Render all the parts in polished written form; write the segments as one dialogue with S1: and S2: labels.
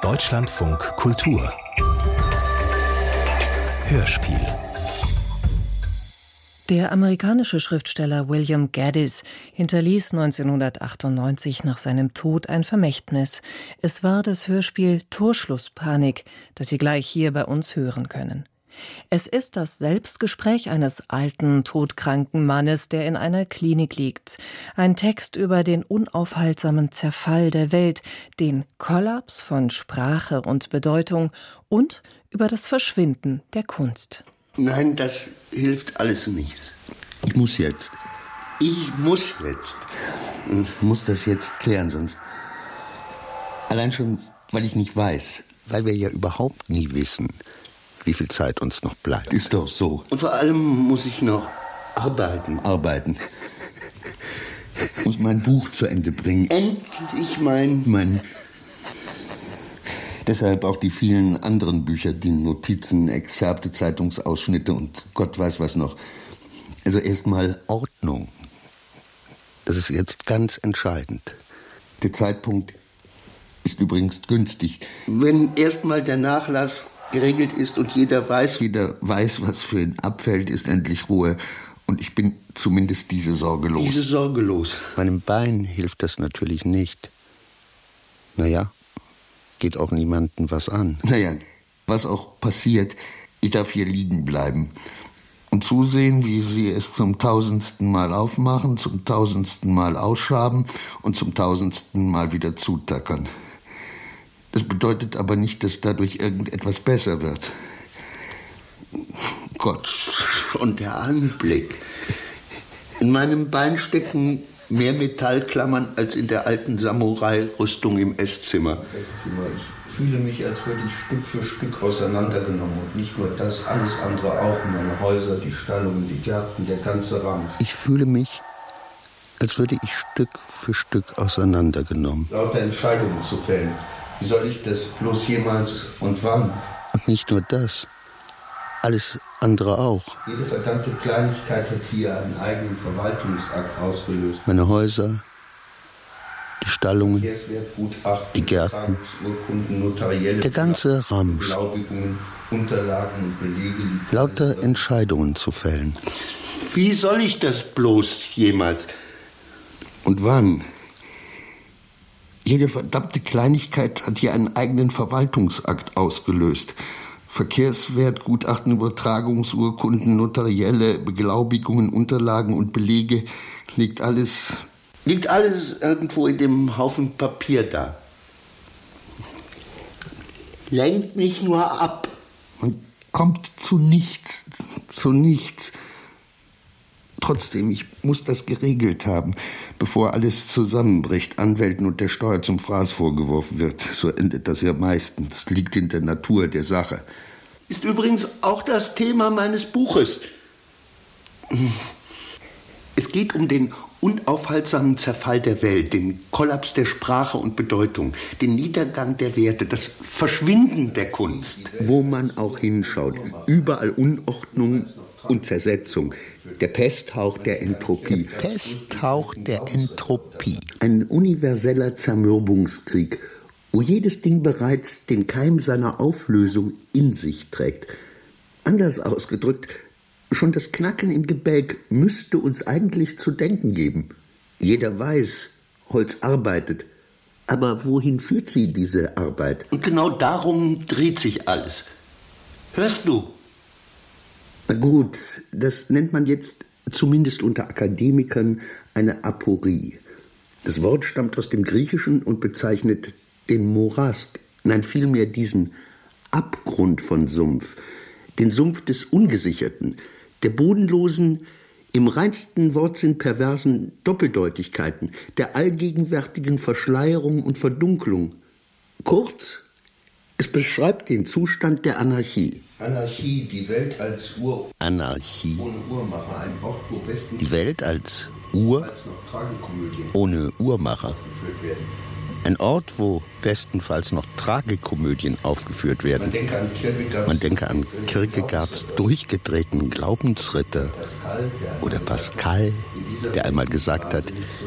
S1: Deutschlandfunk Kultur Hörspiel.
S2: Der amerikanische Schriftsteller William Gaddis hinterließ 1998 nach seinem Tod ein Vermächtnis. Es war das Hörspiel Torschlusspanik, das Sie gleich hier bei uns hören können. Es ist das Selbstgespräch eines alten, todkranken Mannes, der in einer Klinik liegt. Ein Text über den unaufhaltsamen Zerfall der Welt, den Kollaps von Sprache und Bedeutung und über das Verschwinden der Kunst.
S3: Nein, das hilft alles nichts.
S4: Ich muss jetzt.
S3: Ich
S4: muss das jetzt klären, sonst... Allein schon, weil ich nicht weiß.
S3: Weil wir ja überhaupt nie wissen, wie viel Zeit uns noch bleibt.
S4: Ist doch so.
S3: Und vor allem muss ich noch arbeiten.
S4: Ich muss mein Buch zu Ende bringen.
S3: Endlich mein...
S4: Deshalb auch die vielen anderen Bücher, die Notizen, Exzerpte, Zeitungsausschnitte und Gott weiß was noch. Also erstmal
S3: Ordnung. Das ist jetzt ganz entscheidend.
S4: Der Zeitpunkt ist übrigens günstig.
S3: Wenn erstmal der Nachlass geregelt ist und jeder weiß,
S4: was für ihn abfällt, ist endlich Ruhe. Und ich bin zumindest diese Sorge los.
S3: Meinem Bein hilft das natürlich nicht. Naja, geht auch niemandem was an.
S4: Naja, was auch passiert, ich darf hier liegen bleiben und zusehen, wie sie es zum 1000. Mal aufmachen, zum 1000. Mal ausschaben und zum 1000. Mal wieder zutackern. Das bedeutet aber nicht, dass dadurch irgendetwas besser wird. Gott.
S3: Und der Anblick. In meinem Bein stecken mehr Metallklammern als in der alten Samurai-Rüstung im Esszimmer.
S4: Ich fühle mich, als würde ich Stück für Stück auseinandergenommen. Und nicht nur das, alles andere auch. Meine Häuser, die Stallungen, die Gärten, der ganze Rahmen.
S3: Ich fühle mich, als würde ich Stück für Stück auseinandergenommen.
S4: Lauter Entscheidungen zu fällen. Wie soll ich das bloß jemals und wann?
S3: Und nicht nur das. Alles andere auch.
S4: Jede verdammte Kleinigkeit hat hier einen eigenen Verwaltungsakt ausgelöst.
S3: Meine Häuser, die Stallungen, die Gärten, der ganze Ramsch.
S4: Unterlagen und Belege.
S3: Lauter Entscheidungen zu fällen.
S4: Wie soll ich das bloß jemals? Und wann? Jede verdammte Kleinigkeit hat hier einen eigenen Verwaltungsakt ausgelöst. Verkehrswert, Gutachten, Übertragungsurkunden, notarielle Beglaubigungen, Unterlagen und Belege, liegt alles irgendwo in dem Haufen Papier da. Lenkt mich nur ab. Man kommt zu nichts. Trotzdem, ich muss das geregelt haben, bevor alles zusammenbricht, Anwälten und der Steuer zum Fraß vorgeworfen wird. So endet das ja meistens. Liegt in der Natur der Sache. Ist übrigens auch das Thema meines Buches. Es geht um den unaufhaltsamen Zerfall der Welt, den Kollaps der Sprache und Bedeutung, den Niedergang der Werte, das Verschwinden der Kunst. Wo man auch hinschaut, überall Unordnung und Zersetzung. Der Pesthauch der Entropie. Ein universeller Zermürbungskrieg, wo jedes Ding bereits den Keim seiner Auflösung in sich trägt. Anders ausgedrückt, schon das Knacken im Gebälk müsste uns eigentlich zu denken geben. Jeder weiß, Holz arbeitet. Aber wohin führt sie, diese Arbeit? Und genau darum dreht sich alles. Hörst du? Na gut, das nennt man jetzt zumindest unter Akademikern eine Aporie. Das Wort stammt aus dem Griechischen und bezeichnet den Morast, nein, vielmehr diesen Abgrund von Sumpf, den Sumpf des Ungesicherten, der bodenlosen, im reinsten Wortsinn perversen Doppeldeutigkeiten, der allgegenwärtigen Verschleierung und Verdunklung. Kurz, es beschreibt den Zustand der Anarchie. Anarchie, die Welt als Uhr.
S3: Anarchie.
S4: Ohne Uhrmacher, ein Ort, wo Westen
S3: Die Welt als Uhr ohne Uhrmacher. Ein Ort, wo bestenfalls noch Tragikomödien aufgeführt werden. Man denke an Kierkegaards durchgedrehten Glaubensritter oder Pascal, der einmal gesagt hat,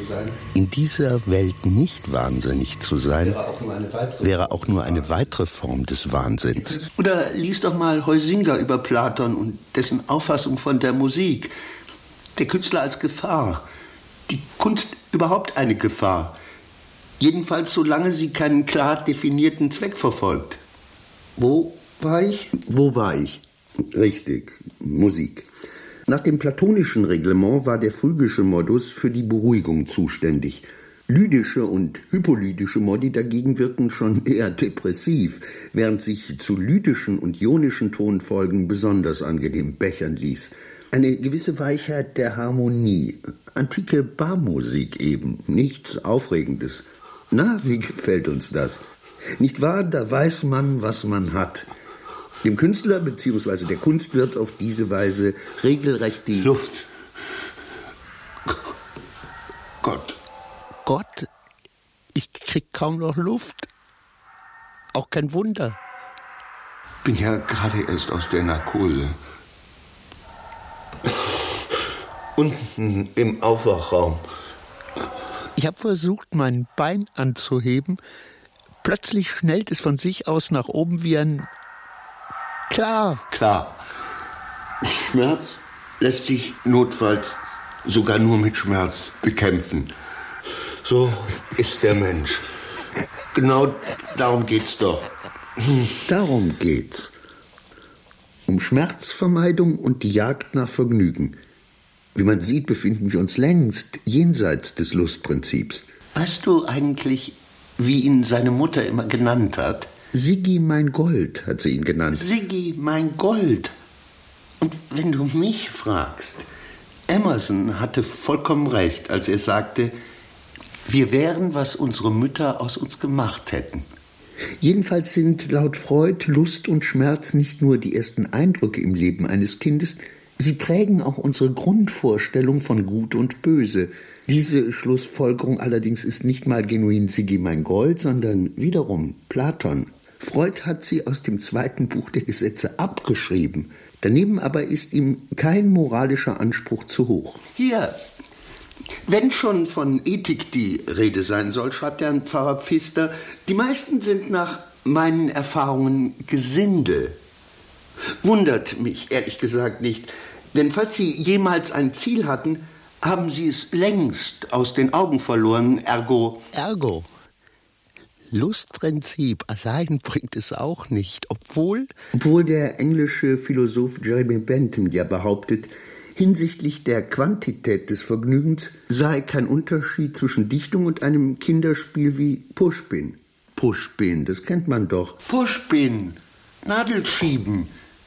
S3: In dieser Welt nicht wahnsinnig zu sein, wäre auch nur eine weitere Form des Wahnsinns.
S4: Oder lies doch mal Huizinga über Platon und dessen Auffassung von der Musik. Der Künstler als Gefahr. Die Kunst überhaupt eine Gefahr. Jedenfalls solange sie keinen klar definierten Zweck verfolgt. Wo war ich? Wo war ich? Richtig, Musik. Nach dem platonischen Reglement war der phrygische Modus für die Beruhigung zuständig. Lydische und hypolydische Modi dagegen wirken schon eher depressiv, während sich zu lydischen und ionischen Tonfolgen besonders angenehm bechern ließ. Eine gewisse Weichheit der Harmonie, antike Barmusik eben, nichts Aufregendes. Na, wie gefällt uns das? Nicht wahr, da weiß man, was man hat. Dem Künstler bzw. der Kunst wird auf diese Weise regelrecht die
S3: Luft. Gott, ich krieg kaum noch Luft. Auch kein Wunder.
S4: Bin ja gerade erst aus der Narkose. Unten im Aufwachraum.
S3: Ich habe versucht, mein Bein anzuheben. Plötzlich schnellt es von sich aus nach oben wie ein... Klar.
S4: Schmerz lässt sich notfalls sogar nur mit Schmerz bekämpfen. So ist der Mensch. Genau darum geht's doch. Darum geht's. Um Schmerzvermeidung und die Jagd nach Vergnügen. Wie man sieht, befinden wir uns längst jenseits des Lustprinzips. Weißt du eigentlich, wie ihn seine Mutter immer genannt hat? Siggi mein Gold, hat sie ihn genannt. Siggi mein Gold. Und wenn du mich fragst, Emerson hatte vollkommen recht, als er sagte, wir wären, was unsere Mütter aus uns gemacht hätten. Jedenfalls sind laut Freud Lust und Schmerz nicht nur die ersten Eindrücke im Leben eines Kindes, sie prägen auch unsere Grundvorstellung von Gut und Böse. Diese Schlussfolgerung allerdings ist nicht mal genuin Siggi mein Gold, sondern wiederum Platon. Freud hat sie aus dem 2. Buch der Gesetze abgeschrieben. Daneben aber ist ihm kein moralischer Anspruch zu hoch. Hier, wenn schon von Ethik die Rede sein soll, schreibt der Pfarrer Pfister, die meisten sind nach meinen Erfahrungen Gesindel. Wundert mich ehrlich gesagt nicht, denn falls sie jemals ein Ziel hatten, haben sie es längst aus den Augen verloren, ergo.
S3: Lustprinzip allein bringt es auch nicht, obwohl
S4: der englische Philosoph Jeremy Bentham ja behauptet, hinsichtlich der Quantität des Vergnügens sei kein Unterschied zwischen Dichtung und einem Kinderspiel wie Pushpin. Pushpin, das kennt man doch. Pushpin, Nadelschieben.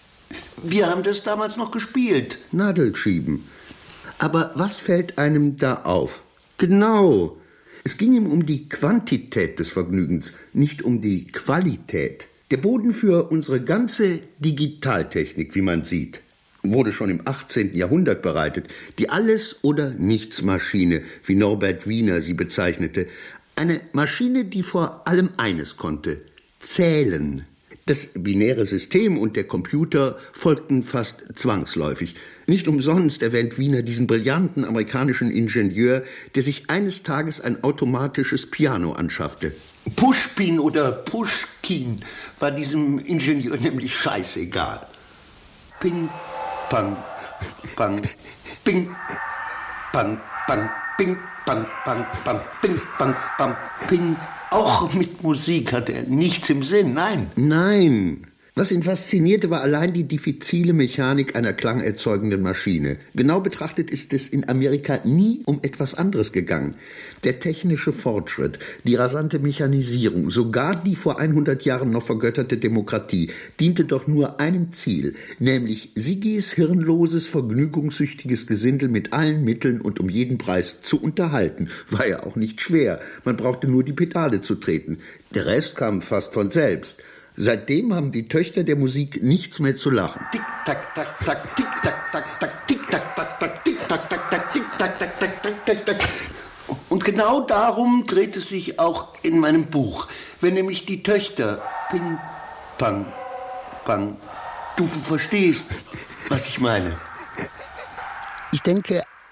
S4: Wir haben das damals noch gespielt. Nadelschieben. Aber was fällt einem da auf? Genau. Es ging ihm um die Quantität des Vergnügens, nicht um die Qualität. Der Boden für unsere ganze Digitaltechnik, wie man sieht, wurde schon im 18. Jahrhundert bereitet. Die Alles-oder-Nichts-Maschine, wie Norbert Wiener sie bezeichnete. Eine Maschine, die vor allem eines konnte: zählen. Das binäre System und der Computer folgten fast zwangsläufig. Nicht umsonst erwähnt Wiener diesen brillanten amerikanischen Ingenieur, der sich eines Tages ein automatisches Piano anschaffte. Pushpin oder Pushkin war diesem Ingenieur nämlich scheißegal. Ping, pang, pang, ping, pang, pang, ping, pang, pang, pang, ping, pang, pang, ping. Auch mit Musik hatte er nichts im Sinn, nein. Nein. Was ihn faszinierte, war allein die diffizile Mechanik einer klangerzeugenden Maschine. Genau betrachtet ist es in Amerika nie um etwas anderes gegangen. Der technische Fortschritt, die rasante Mechanisierung, sogar die vor 100 Jahren noch vergötterte Demokratie, diente doch nur einem Ziel, nämlich Siggis hirnloses, vergnügungssüchtiges Gesindel mit allen Mitteln und um jeden Preis zu unterhalten. War ja auch nicht schwer, man brauchte nur die Pedale zu treten. Der Rest kam fast von selbst. Seitdem haben die Töchter der Musik nichts mehr zu lachen. Tick, tack, tack, tack, tick, tack, tack, tack, tick, tack, tack, tack, tick, tack, tack, tack, tick, tack, tack, tack, tack, tack, tack. Und genau darum dreht es sich auch in meinem Buch. Wenn nämlich die Töchter ping, pang, pang, du verstehst, was ich meine.
S3: Ich denke,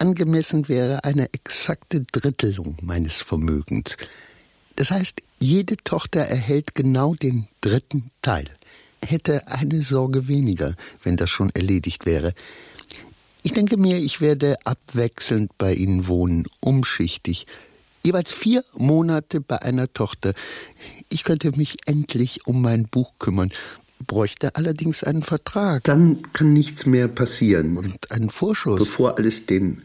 S3: angemessen wäre eine exakte Drittelung meines Vermögens. Das heißt, jede Tochter erhält genau den 3. Teil. Hätte eine Sorge weniger, wenn das schon erledigt wäre. Ich denke mir, ich werde abwechselnd bei Ihnen wohnen, umschichtig. Jeweils 4 Monate bei einer Tochter. Ich könnte mich endlich um mein Buch kümmern, bräuchte allerdings einen Vertrag.
S4: Dann kann nichts mehr passieren.
S3: Und einen Vorschuss.
S4: Bevor alles den...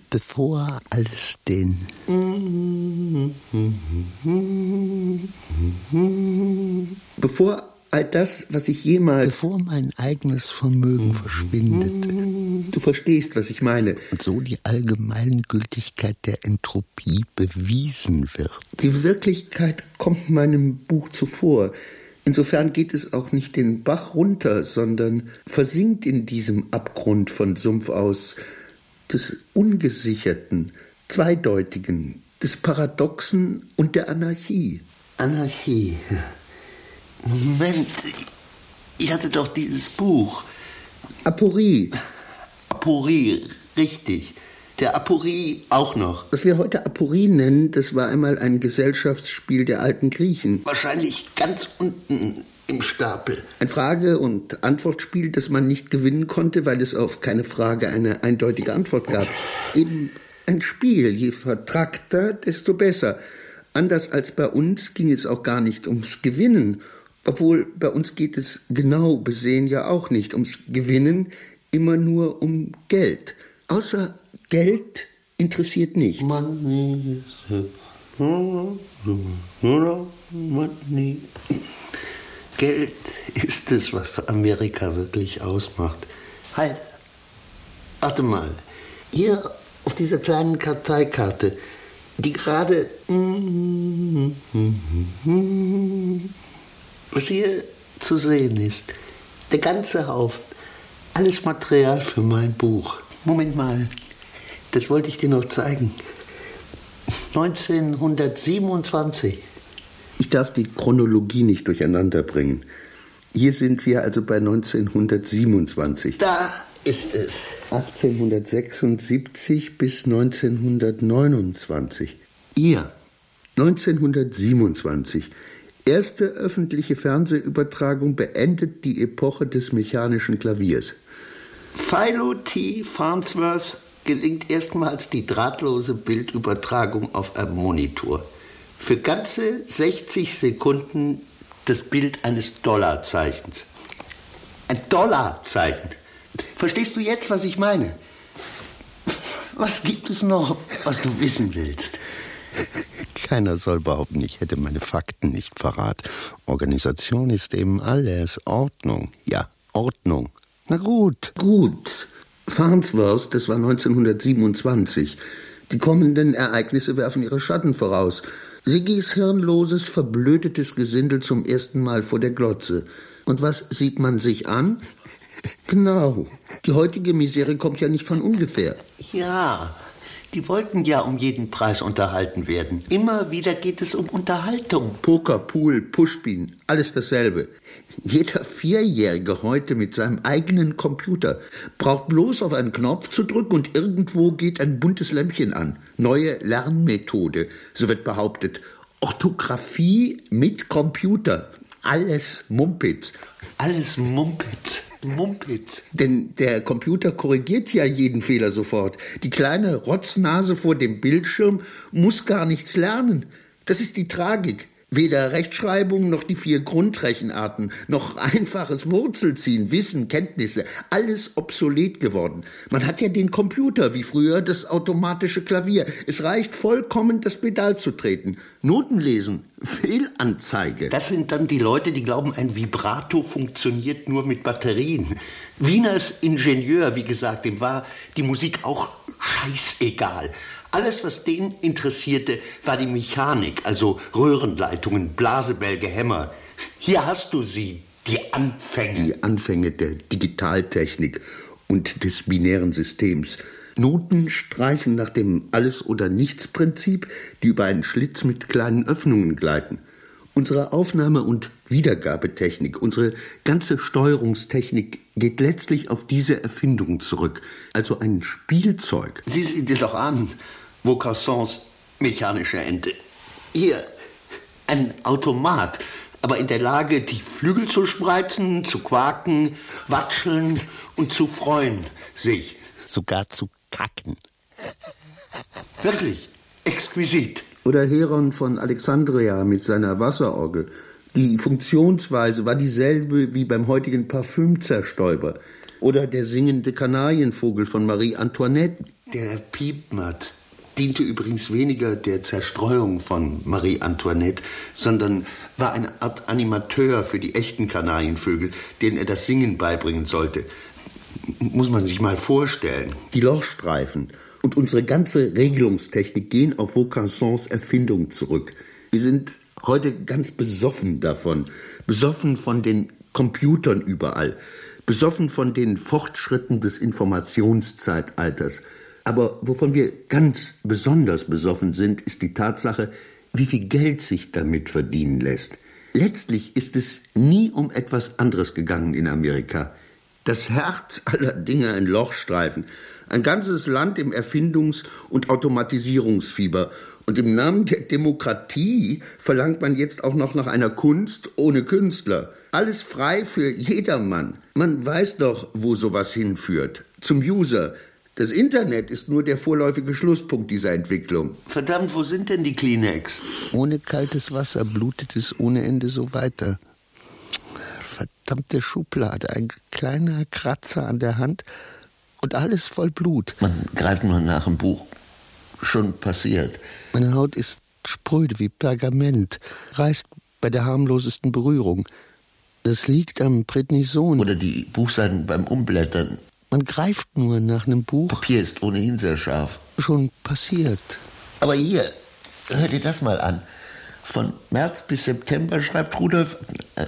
S4: Bevor all das, was ich jemals...
S3: Bevor mein eigenes Vermögen verschwindet.
S4: Du verstehst, was ich meine.
S3: Und so die Allgemeingültigkeit der Entropie bewiesen wird.
S4: Die Wirklichkeit kommt meinem Buch zuvor. Insofern geht es auch nicht den Bach runter, sondern versinkt in diesem Abgrund von Sumpf aus, des Ungesicherten, Zweideutigen, des Paradoxen und der Anarchie.
S3: Anarchie. Moment, ich hatte doch dieses Buch.
S4: Aporie.
S3: Aporie, richtig. Der Aporie auch noch.
S4: Was wir heute Aporie nennen, das war einmal ein Gesellschaftsspiel der alten Griechen.
S3: Wahrscheinlich ganz unten im Stapel.
S4: Ein Frage- und Antwortspiel, das man nicht gewinnen konnte, weil es auf keine Frage eine eindeutige Antwort gab. Eben ein Spiel, je vertrackter, desto besser. Anders als bei uns ging es auch gar nicht ums Gewinnen. Obwohl, bei uns geht es genau besehen ja auch nicht ums Gewinnen, immer nur um Geld. Außer Geld interessiert nichts.
S3: Geld ist es, was Amerika wirklich ausmacht. Halt, warte mal. Hier auf dieser kleinen Karteikarte, die gerade... Was hier zu sehen ist, der ganze Haufen, alles Material für mein Buch. Moment mal, das wollte ich dir noch zeigen. 1927.
S4: Ich darf die Chronologie nicht durcheinander bringen. Hier sind wir also bei 1927.
S3: Da ist es.
S4: 1876 bis 1929. Ihr, 1927. Erste öffentliche Fernsehübertragung beendet die Epoche des mechanischen Klaviers.
S3: Philo T. Farnsworth gelingt erstmals die drahtlose Bildübertragung auf einem Monitor. Für ganze 60 Sekunden das Bild eines Dollarzeichens. Ein Dollarzeichen. Verstehst du jetzt, was ich meine? Was gibt es noch, was du wissen willst? Keiner soll behaupten, ich hätte meine Fakten nicht verraten. Organisation ist eben alles. Ordnung. Ja, Ordnung. Na gut.
S4: Gut. Farnsworth, das war 1927. Die kommenden Ereignisse werfen ihre Schatten voraus. Siggis hirnloses, verblödetes Gesindel zum ersten Mal vor der Glotze. Und was sieht man sich an? Genau. Die heutige Misere kommt ja nicht von ungefähr.
S3: Ja, die wollten ja um jeden Preis unterhalten werden. Immer wieder geht es um Unterhaltung.
S4: Poker, Pool, Pushpin, alles dasselbe. Jeder Vierjährige heute mit seinem eigenen Computer braucht bloß auf einen Knopf zu drücken und irgendwo geht ein buntes Lämpchen an. Neue Lernmethode, so wird behauptet. Orthographie mit Computer. Alles Mumpitz.
S3: Alles Mumpitz. Mumpitz.
S4: Denn der Computer korrigiert ja jeden Fehler sofort. Die kleine Rotznase vor dem Bildschirm muss gar nichts lernen. Das ist die Tragik. Weder Rechtschreibung noch die 4 Grundrechenarten, noch einfaches Wurzelziehen, Wissen, Kenntnisse, alles obsolet geworden. Man hat ja den Computer, wie früher das automatische Klavier. Es reicht vollkommen, das Pedal zu treten. Noten lesen, Fehlanzeige.
S3: Das sind dann die Leute, die glauben, ein Vibrato funktioniert nur mit Batterien. Wieners Ingenieur, wie gesagt, dem war die Musik auch scheißegal. Alles, was den interessierte, war die Mechanik, also Röhrenleitungen, Blasebälge, Hämmer. Hier hast du sie, die Anfänge.
S4: Die Anfänge der Digitaltechnik und des binären Systems. Noten streichen nach dem Alles-oder-Nichts-Prinzip, die über einen Schlitz mit kleinen Öffnungen gleiten. Unsere Aufnahme- und Wiedergabetechnik, unsere ganze Steuerungstechnik geht letztlich auf diese Erfindung zurück. Also ein Spielzeug.
S3: Sieh sie dir doch an, Vaucansons mechanische Ente. Hier, ein Automat, aber in der Lage, die Flügel zu spreizen, zu quaken, watscheln und zu freuen sich. Sogar zu kacken. Wirklich, exquisit.
S4: Oder Heron von Alexandria mit seiner Wasserorgel. Die Funktionsweise war dieselbe wie beim heutigen Parfümzerstäuber. Oder der singende Kanarienvogel von Marie Antoinette.
S3: Der Piepmatz diente übrigens weniger der Zerstreuung von Marie Antoinette, sondern war eine Art Animateur für die echten Kanarienvögel, denen er das Singen beibringen sollte. Muss man sich mal vorstellen.
S4: Die Lochstreifen und unsere ganze Regelungstechnik gehen auf Vaucansons Erfindung zurück. Wir sind heute ganz besoffen davon. Besoffen von den Computern überall. Besoffen von den Fortschritten des Informationszeitalters. Aber wovon wir ganz besonders besoffen sind, ist die Tatsache, wie viel Geld sich damit verdienen lässt. Letztlich ist es nie um etwas anderes gegangen in Amerika. Das Herz aller Dinge ein Lochstreifen. Ein ganzes Land im Erfindungs- und Automatisierungsfieber. Und im Namen der Demokratie verlangt man jetzt auch noch nach einer Kunst ohne Künstler. Alles frei für jedermann. Man weiß doch, wo sowas hinführt. Zum User. Das Internet ist nur der vorläufige Schlusspunkt dieser Entwicklung.
S3: Verdammt, wo sind denn die Kleenex?
S5: Ohne kaltes Wasser blutet es ohne Ende so weiter. Verdammte Schublade, ein kleiner Kratzer an der Hand und alles voll Blut.
S3: Man greift nur nach dem Buch. Schon passiert.
S5: Meine Haut ist spröde wie Pergament, reißt bei der harmlosesten Berührung. Das liegt am Prednison.
S3: Oder die Buchseiten beim Umblättern.
S5: Man greift nur nach einem Buch.
S3: Papier ist ohnehin sehr scharf.
S5: Schon passiert.
S3: Aber hier, hör dir das mal an. Von März bis September schreibt Rudolf,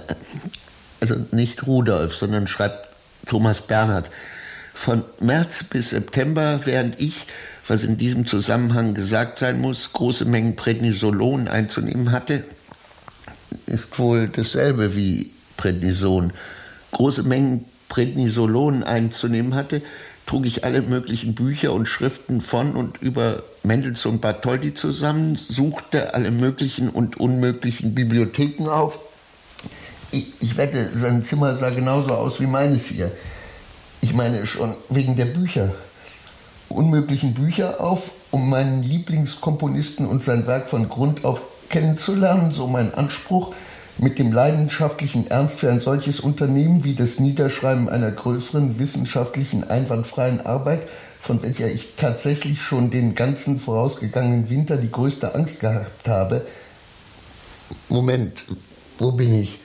S3: also nicht Rudolf, sondern schreibt Thomas Bernhard. Von März bis September, während ich, was in diesem Zusammenhang gesagt sein muss, große Mengen Prednisolon einzunehmen hatte, ist wohl dasselbe wie Prednison. Große Mengen Prednisolon einzunehmen hatte, trug ich alle möglichen Bücher und Schriften von und über Mendelssohn und Bartholdy zusammen, suchte alle möglichen und unmöglichen Bibliotheken auf. Ich wette, sein Zimmer sah genauso aus wie meines hier. Ich meine schon wegen der Bücher. Unmöglichen Bücher auf, um meinen Lieblingskomponisten und sein Werk von Grund auf kennenzulernen, so mein Anspruch, mit dem leidenschaftlichen Ernst für ein solches Unternehmen wie das Niederschreiben einer größeren wissenschaftlichen einwandfreien Arbeit, von welcher ich tatsächlich schon den ganzen vorausgegangenen Winter die größte Angst gehabt habe. Moment, wo bin ich?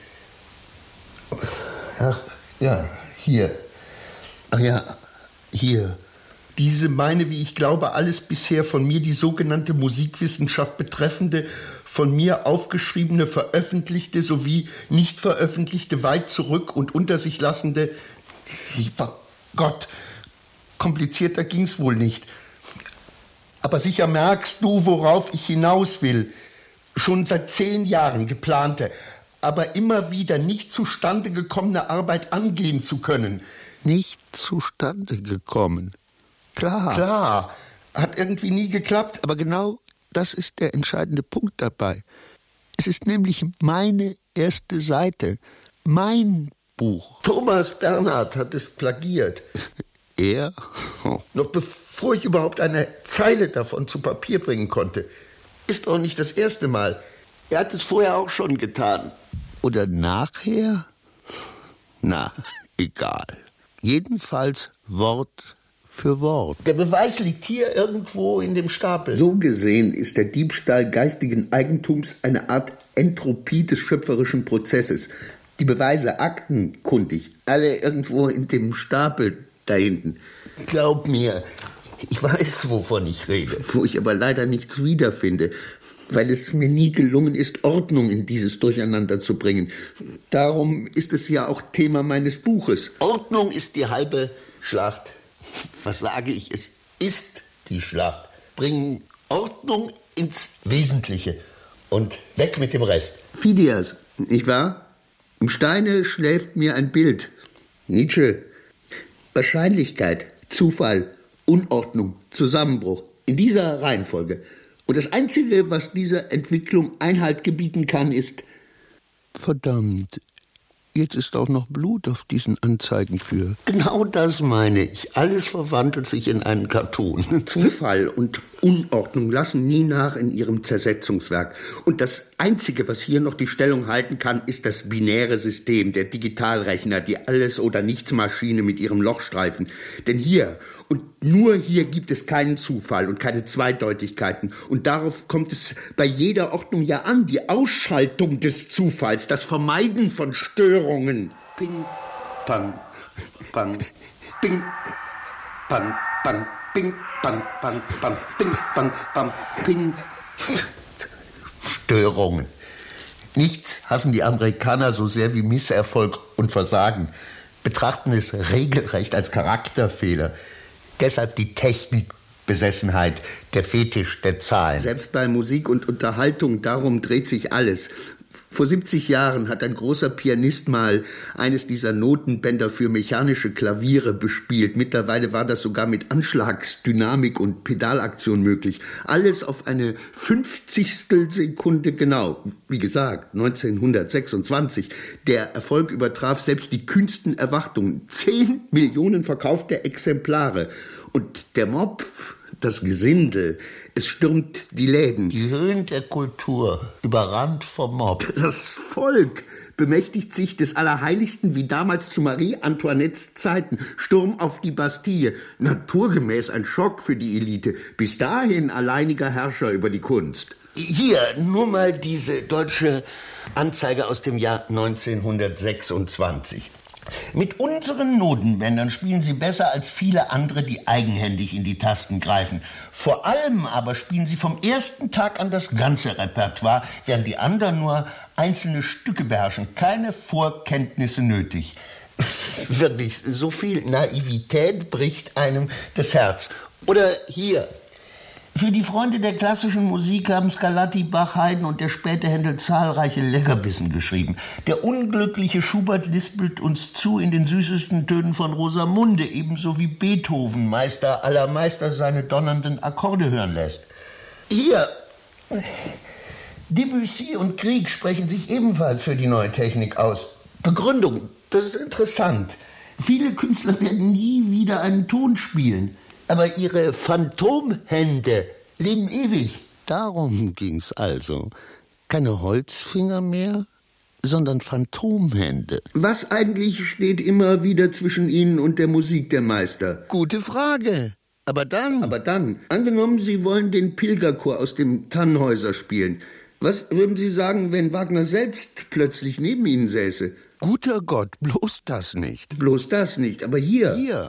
S3: Ach, ja, hier. Ach ja, hier. Diese meine, wie ich glaube, alles bisher von mir die sogenannte Musikwissenschaft betreffende, von mir aufgeschriebene, veröffentlichte sowie nicht veröffentlichte, weit zurück und unter sich lassende, lieber Gott, komplizierter ging's wohl nicht. Aber sicher merkst du, worauf ich hinaus will. Schon seit 10 Jahren geplante, aber immer wieder nicht zustande gekommene Arbeit angehen zu können.
S5: Nicht zustande gekommen. Klar,
S3: hat irgendwie nie geklappt.
S5: Aber genau das ist der entscheidende Punkt dabei. Es ist nämlich meine erste Seite, mein Buch.
S3: Thomas Bernhard hat es plagiert.
S5: Er?
S3: Noch bevor ich überhaupt eine Zeile davon zu Papier bringen konnte. Ist auch nicht das erste Mal. Er hat es vorher auch schon getan.
S5: Oder nachher? Na, egal. Jedenfalls Wort für Wort.
S3: Der Beweis liegt hier irgendwo in dem Stapel.
S4: So gesehen ist der Diebstahl geistigen Eigentums eine Art Entropie des schöpferischen Prozesses. Die Beweise aktenkundig, alle irgendwo in dem Stapel da hinten.
S3: Glaub mir, ich weiß, wovon ich rede.
S4: Wo ich aber leider nichts wiederfinde, weil es mir nie gelungen ist, Ordnung in dieses Durcheinander zu bringen. Darum ist es ja auch Thema meines Buches.
S3: Ordnung ist die halbe Schlacht. Was sage ich? Es ist die Schlacht. Bringen Ordnung ins Wesentliche und weg mit dem Rest.
S4: Phidias, nicht wahr? Im Steine schläft mir ein Bild. Nietzsche. Wahrscheinlichkeit, Zufall, Unordnung, Zusammenbruch. In dieser Reihenfolge. Und das Einzige, was dieser Entwicklung Einhalt gebieten kann, ist...
S5: Verdammt, jetzt ist auch noch Blut auf diesen Anzeigen für...
S3: Genau das meine ich. Alles verwandelt sich in einen Cartoon.
S4: Zufall und Unordnung lassen nie nach in ihrem Zersetzungswerk. Und das Einzige, was hier noch die Stellung halten kann, ist das binäre System, der Digitalrechner, die Alles-oder-Nichts-Maschine mit ihrem Lochstreifen. Denn hier und nur hier gibt es keinen Zufall und keine Zweideutigkeiten. Und darauf kommt es bei jeder Ordnung ja an, die Ausschaltung des Zufalls, das Vermeiden von Störungen.
S3: Ping, pang, pang, ping, pang, pang, ping, pang, pang, pang, ping, pang, pang, ping. Störungen. Nichts hassen die Amerikaner so sehr wie Misserfolg und Versagen, betrachten es regelrecht als Charakterfehler. Deshalb die Technikbesessenheit, der Fetisch der Zahlen.
S4: Selbst bei Musik und Unterhaltung, darum dreht sich alles. Vor 70 Jahren hat ein großer Pianist mal eines dieser Notenbänder für mechanische Klaviere bespielt. Mittlerweile war das sogar mit Anschlagsdynamik und Pedalaktion möglich. Alles auf eine 50. Sekunde genau. Wie gesagt, 1926. Der Erfolg übertraf selbst die kühnsten Erwartungen. 10 Millionen verkaufte Exemplare. Und der Mob, das Gesindel, es stürmt die Läden.
S3: Die Höhen der Kultur, überrannt vom Mob.
S4: Das Volk bemächtigt sich des Allerheiligsten wie damals zu Marie Antoinettes Zeiten. Sturm auf die Bastille. Naturgemäß ein Schock für die Elite. Bis dahin alleiniger Herrscher über die Kunst.
S3: Hier, nur mal diese deutsche Anzeige aus dem Jahr 1926. Mit unseren Notenbändern spielen sie besser als viele andere, die eigenhändig in die Tasten greifen. Vor allem aber spielen sie vom ersten Tag an das ganze Repertoire, während die anderen nur einzelne Stücke beherrschen. Keine Vorkenntnisse nötig. Wirklich, so viel Naivität bricht einem das Herz. Oder hier. Für die Freunde der klassischen Musik haben Scarlatti, Bach, Haydn und der späte Händel zahlreiche Leckerbissen geschrieben. Der unglückliche Schubert lispelt uns zu in den süßesten Tönen von Rosamunde, ebenso wie Beethoven, Meister aller Meister, seine donnernden Akkorde hören lässt. Hier, Debussy und Grieg sprechen sich ebenfalls für die neue Technik aus. Begründung, das ist interessant. Viele Künstler werden nie wieder einen Ton spielen. Aber ihre Phantomhände leben ewig.
S5: Darum ging's also. Keine Holzfinger mehr, sondern Phantomhände.
S4: Was eigentlich steht immer wieder zwischen Ihnen und der Musik der Meister?
S5: Gute Frage. Aber dann,
S4: angenommen, Sie wollen den Pilgerchor aus dem Tannhäuser spielen. Was würden Sie sagen, wenn Wagner selbst plötzlich neben Ihnen säße?
S5: Guter Gott, bloß das nicht.
S4: Bloß das nicht, aber hier.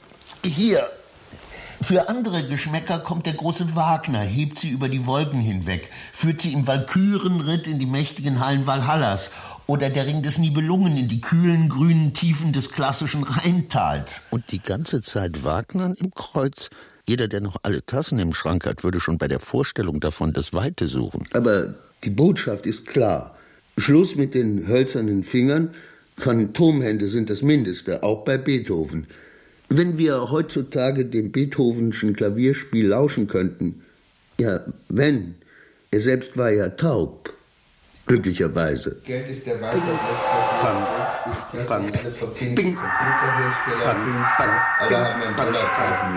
S3: Für andere Geschmäcker kommt der große Wagner, hebt sie über die Wolken hinweg, führt sie im Walkürenritt in die mächtigen Hallen Walhallas oder der Ring des Nibelungen in die kühlen, grünen Tiefen des klassischen Rheintals.
S5: Und die ganze Zeit Wagner im Kreuz? Jeder, der noch alle Tassen im Schrank hat, würde schon bei der Vorstellung davon das Weite suchen.
S4: Aber die Botschaft ist klar. Schluss mit den hölzernen Fingern. Phantomhände sind das Mindeste, auch bei Beethoven. Wenn wir heutzutage dem Beethovenschen Klavierspiel lauschen könnten, ja, wenn, er selbst war ja taub, glücklicherweise.
S6: Geld ist der Weisheit letzter Schluss, ist das, was alle verbindet. Computerhersteller, Filmstars, alle haben ein Dollarzeichen.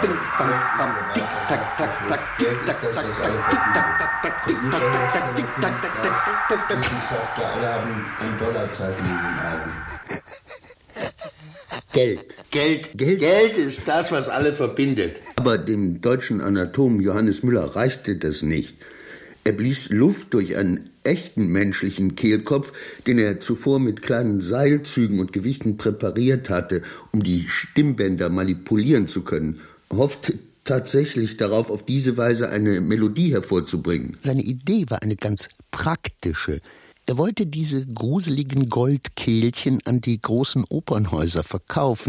S6: Geld ist das, was alle verbindet. Computerhersteller, Filmstars, Wissenschaftler, alle haben ein Dollarzeichen in den Augen.
S3: Geld ist das, was alle verbindet.
S4: Aber dem deutschen Anatomen Johannes Müller reichte das nicht. Er blies Luft durch einen echten menschlichen Kehlkopf, den er zuvor mit kleinen Seilzügen und Gewichten präpariert hatte, um die Stimmbänder manipulieren zu können, hoffte tatsächlich darauf, auf diese Weise eine Melodie hervorzubringen.
S5: Seine Idee war eine ganz praktische. Er wollte diese gruseligen Goldkehlchen an die großen Opernhäuser verkaufen.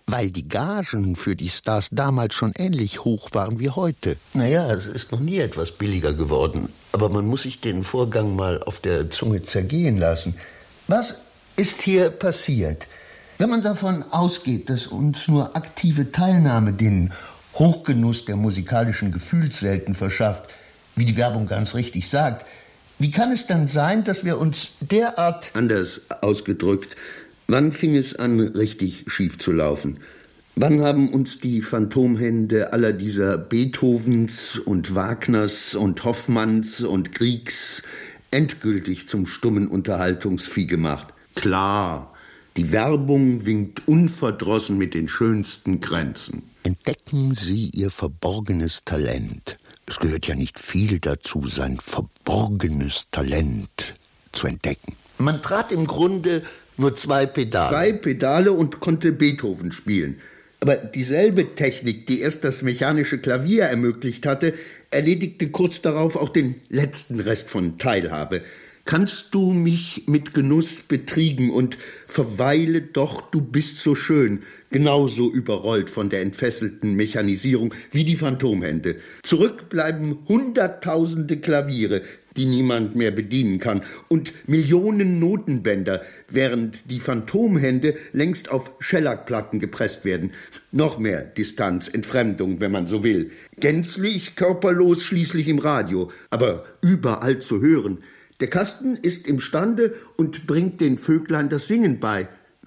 S5: weil die Gagen für die Stars damals schon ähnlich hoch waren wie heute.
S3: Naja, es ist noch nie etwas billiger geworden. Aber man muss sich den Vorgang mal auf der Zunge zergehen lassen. Was ist hier passiert? Wenn man davon ausgeht, dass uns nur aktive Teilnahme den Hochgenuss der musikalischen Gefühlswelten verschafft, wie die Werbung ganz richtig sagt, wie kann es dann sein, dass wir uns derart...
S4: Anders ausgedrückt, wann fing es an, richtig schief zu laufen? Wann haben uns die Phantomhände aller dieser Beethovens und Wagners und Hoffmanns und Griegs endgültig zum stummen Unterhaltungsvieh gemacht? Klar, die Werbung winkt unverdrossen mit den schönsten Grenzen.
S5: Entdecken Sie Ihr verborgenes Talent. Es gehört ja nicht viel dazu, sein verborgenes Talent zu entdecken.
S3: Man trat im Grunde nur 2 Pedale.
S4: 2 Pedale und konnte Beethoven spielen. Aber dieselbe Technik, die erst das mechanische Klavier ermöglicht hatte, erledigte kurz darauf auch den letzten Rest von Teilhabe. Kannst du mich mit Genuss betriegen und verweile doch, du bist so schön, genauso überrollt von der entfesselten Mechanisierung wie die Phantomhände. Zurück bleiben hunderttausende Klaviere, die niemand mehr bedienen kann, und Millionen Notenbänder, während die Phantomhände längst auf Schellackplatten gepresst werden. Noch mehr Distanz, Entfremdung, wenn man so will. Gänzlich körperlos schließlich im Radio, aber überall zu hören. Der Kasten ist imstande und bringt den Vöglein das Singen bei.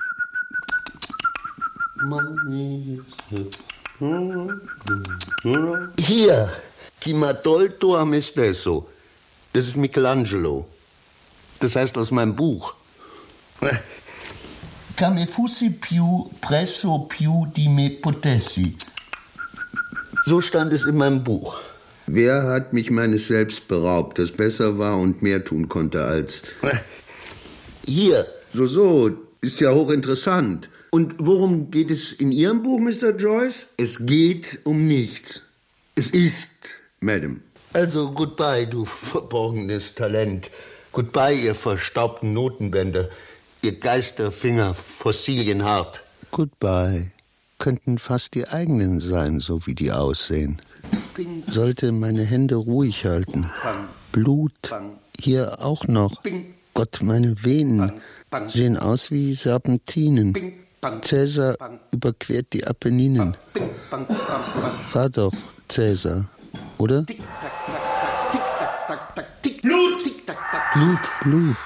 S3: Hier, chi m'ha tolto a me stesso. Das ist Michelangelo. Das heißt aus meinem Buch. Che me fossi più presso più di me potessi. So stand es in meinem Buch.
S4: Wer hat mich meines Selbst beraubt, das besser war und mehr tun konnte als...
S3: Hier.
S4: So, ist ja hochinteressant. Und worum geht es in Ihrem Buch, Mr. Joyce? Es geht um nichts. Es ist, Madam.
S3: Also, goodbye, du verborgenes Talent. Goodbye, ihr verstaubten Notenbänder. Ihr Geisterfinger, fossilienhart.
S5: Goodbye. Könnten fast die eigenen sein, so wie die aussehen. Sollte meine Hände ruhig halten. Blut. Hier auch noch. Gott, meine Venen sehen aus wie Serpentinen. Cäsar überquert die Apenninen. War doch Cäsar, oder? Blut.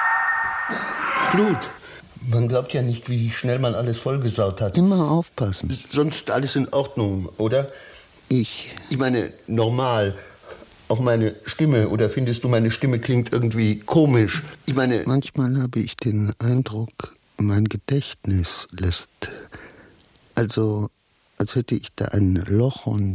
S3: Man glaubt ja nicht, wie schnell man alles vollgesaut hat.
S5: Immer aufpassen.
S3: Sonst alles in Ordnung, oder? Ich meine, normal. Auch meine Stimme. Oder findest du, meine Stimme klingt irgendwie komisch? Ich meine...
S5: Manchmal habe ich den Eindruck, mein Gedächtnis lässt... Also, als hätte ich da ein Loch und...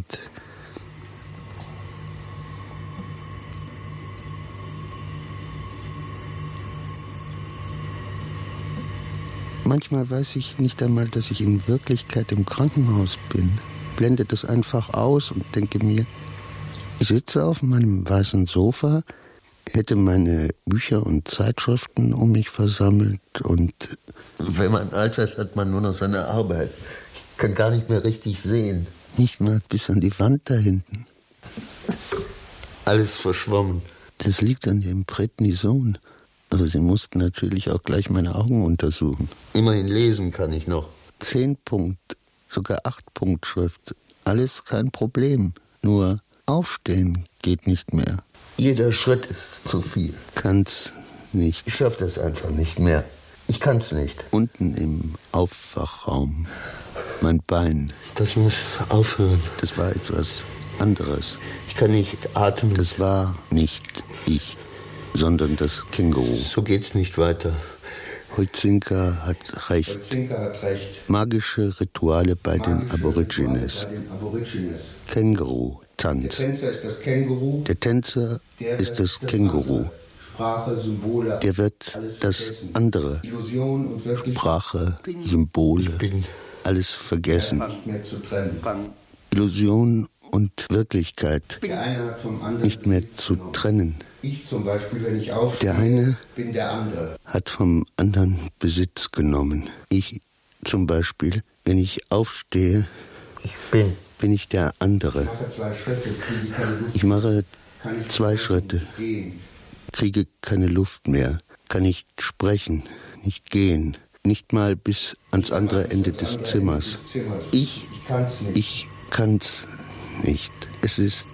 S5: Manchmal weiß ich nicht einmal, dass ich in Wirklichkeit im Krankenhaus bin. Blende das einfach aus und denke mir, ich sitze auf meinem weißen Sofa, hätte meine Bücher und Zeitschriften um mich versammelt und...
S3: Wenn man alt wird, hat man nur noch seine Arbeit. Ich kann gar nicht mehr richtig sehen.
S5: Nicht mal bis an die Wand da hinten.
S3: Alles verschwommen.
S5: Das liegt an dem Prednison. Aber sie mussten natürlich auch gleich meine Augen untersuchen.
S3: Immerhin lesen kann ich noch.
S5: 10 Punkt, sogar 8 Punkt Schrift. Alles kein Problem. Nur aufstehen geht nicht mehr.
S3: Jeder Schritt ist zu viel.
S5: Kann's nicht.
S3: Ich schaff das einfach nicht mehr. Ich kann's nicht.
S5: Unten im Aufwachraum. Mein Bein.
S3: Das muss aufhören.
S5: Das war etwas anderes.
S3: Ich kann nicht atmen.
S5: Das war nicht ich, sondern das Känguru.
S3: So geht's nicht weiter.
S5: Huizinga hat recht. Magische Rituale bei den Aborigines. Känguru-Tanz.
S4: Der Tänzer ist das Känguru.
S5: Der Tänzer ist das Känguru.
S4: Sprache, Symbole.
S5: Der wird das andere.
S4: Illusion und Wirklichkeit.
S5: Sprache, Symbole, alles vergessen. Illusion und Wirklichkeit nicht mehr zu trennen.
S4: Ich zum Beispiel, wenn ich aufstehe,
S5: der eine
S4: bin der andere.
S5: Hat vom anderen Besitz genommen. Ich zum Beispiel Wenn ich aufstehe, bin ich der andere. Ich mache 2 Schritte, kriege keine Luft mehr, kann nicht sprechen, nicht gehen, nicht mal bis ans andere Ende des Zimmers. Ich kann's nicht. Es ist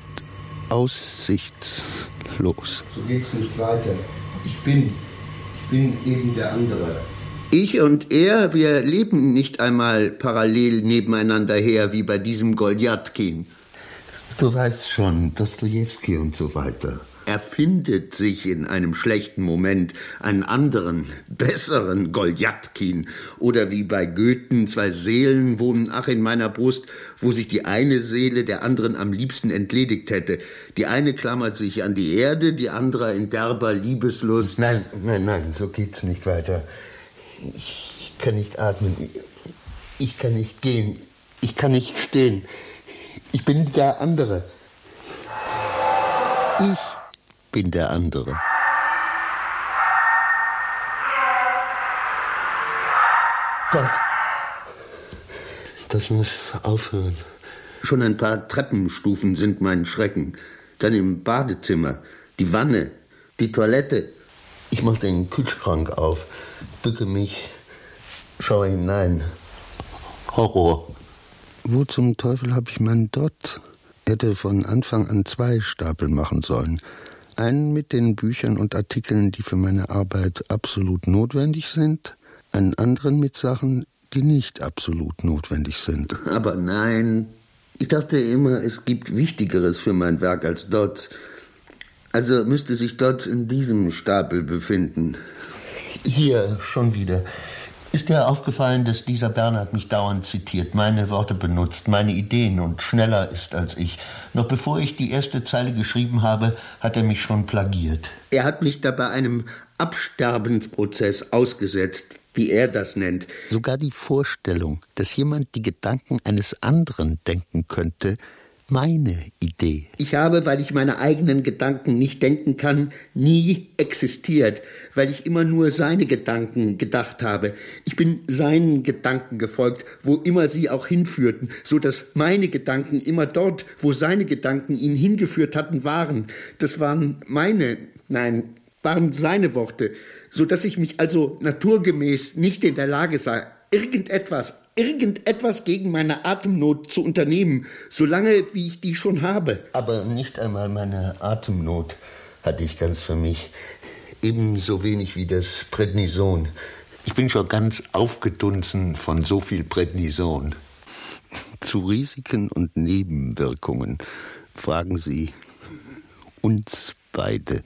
S5: aussichtslos.
S6: So geht's nicht weiter. Ich bin eben der andere.
S4: Ich und er, wir leben nicht einmal parallel nebeneinander her, wie bei diesem Goljatkin.
S5: Du weißt schon, Dostojewski und so weiter.
S4: Er findet sich in einem schlechten Moment einen anderen, besseren Goljatkin. Oder wie bei Goethe, 2 Seelen wohnen ach in meiner Brust, wo sich die eine Seele der anderen am liebsten entledigt hätte. Die eine klammert sich an die Erde, die andere in derber Liebeslust.
S5: Nein, so geht's nicht weiter. Ich kann nicht atmen, ich kann nicht gehen, ich kann nicht stehen. Ich bin der andere.
S3: Ich bin der andere.
S5: Gott, das muss aufhören.
S4: Schon ein paar Treppenstufen sind mein Schrecken. Dann im Badezimmer, die Wanne, die Toilette.
S5: Ich mach den Kühlschrank auf, bücke mich, schaue hinein. Horror. Wo zum Teufel habe ich meinen Dot? Hätte von Anfang an 2 Stapel machen sollen. Einen mit den Büchern und Artikeln, die für meine Arbeit absolut notwendig sind. Einen anderen mit Sachen, die nicht absolut notwendig sind.
S4: Aber nein, ich dachte immer, es gibt Wichtigeres für mein Werk als Dots. Also müsste sich Dots in diesem Stapel befinden.
S5: Hier, schon wieder. Ist dir aufgefallen, dass dieser Bernhard mich dauernd zitiert, meine Worte benutzt, meine Ideen und schneller ist als ich? Noch bevor ich die erste Zeile geschrieben habe, hat er mich schon plagiert.
S4: Er hat mich da bei einem Absterbensprozess ausgesetzt, wie er das nennt.
S3: Sogar die Vorstellung, dass jemand die Gedanken eines anderen denken könnte, meine Idee.
S4: Ich habe, weil ich meine eigenen Gedanken nicht denken kann, nie existiert, weil ich immer nur seine Gedanken gedacht habe. Ich bin seinen Gedanken gefolgt, wo immer sie auch hinführten, so dass meine Gedanken immer dort, wo seine Gedanken ihn hingeführt hatten, waren. Das waren waren seine Worte, so dass ich mich also naturgemäß nicht in der Lage sah, irgendetwas gegen meine Atemnot zu unternehmen, solange wie ich die schon habe.
S5: Aber nicht einmal meine Atemnot hatte ich ganz für mich. Ebenso wenig wie das Prednison. Ich bin schon ganz aufgedunsen von so viel Prednison.
S3: Zu Risiken und Nebenwirkungen fragen Sie uns beide.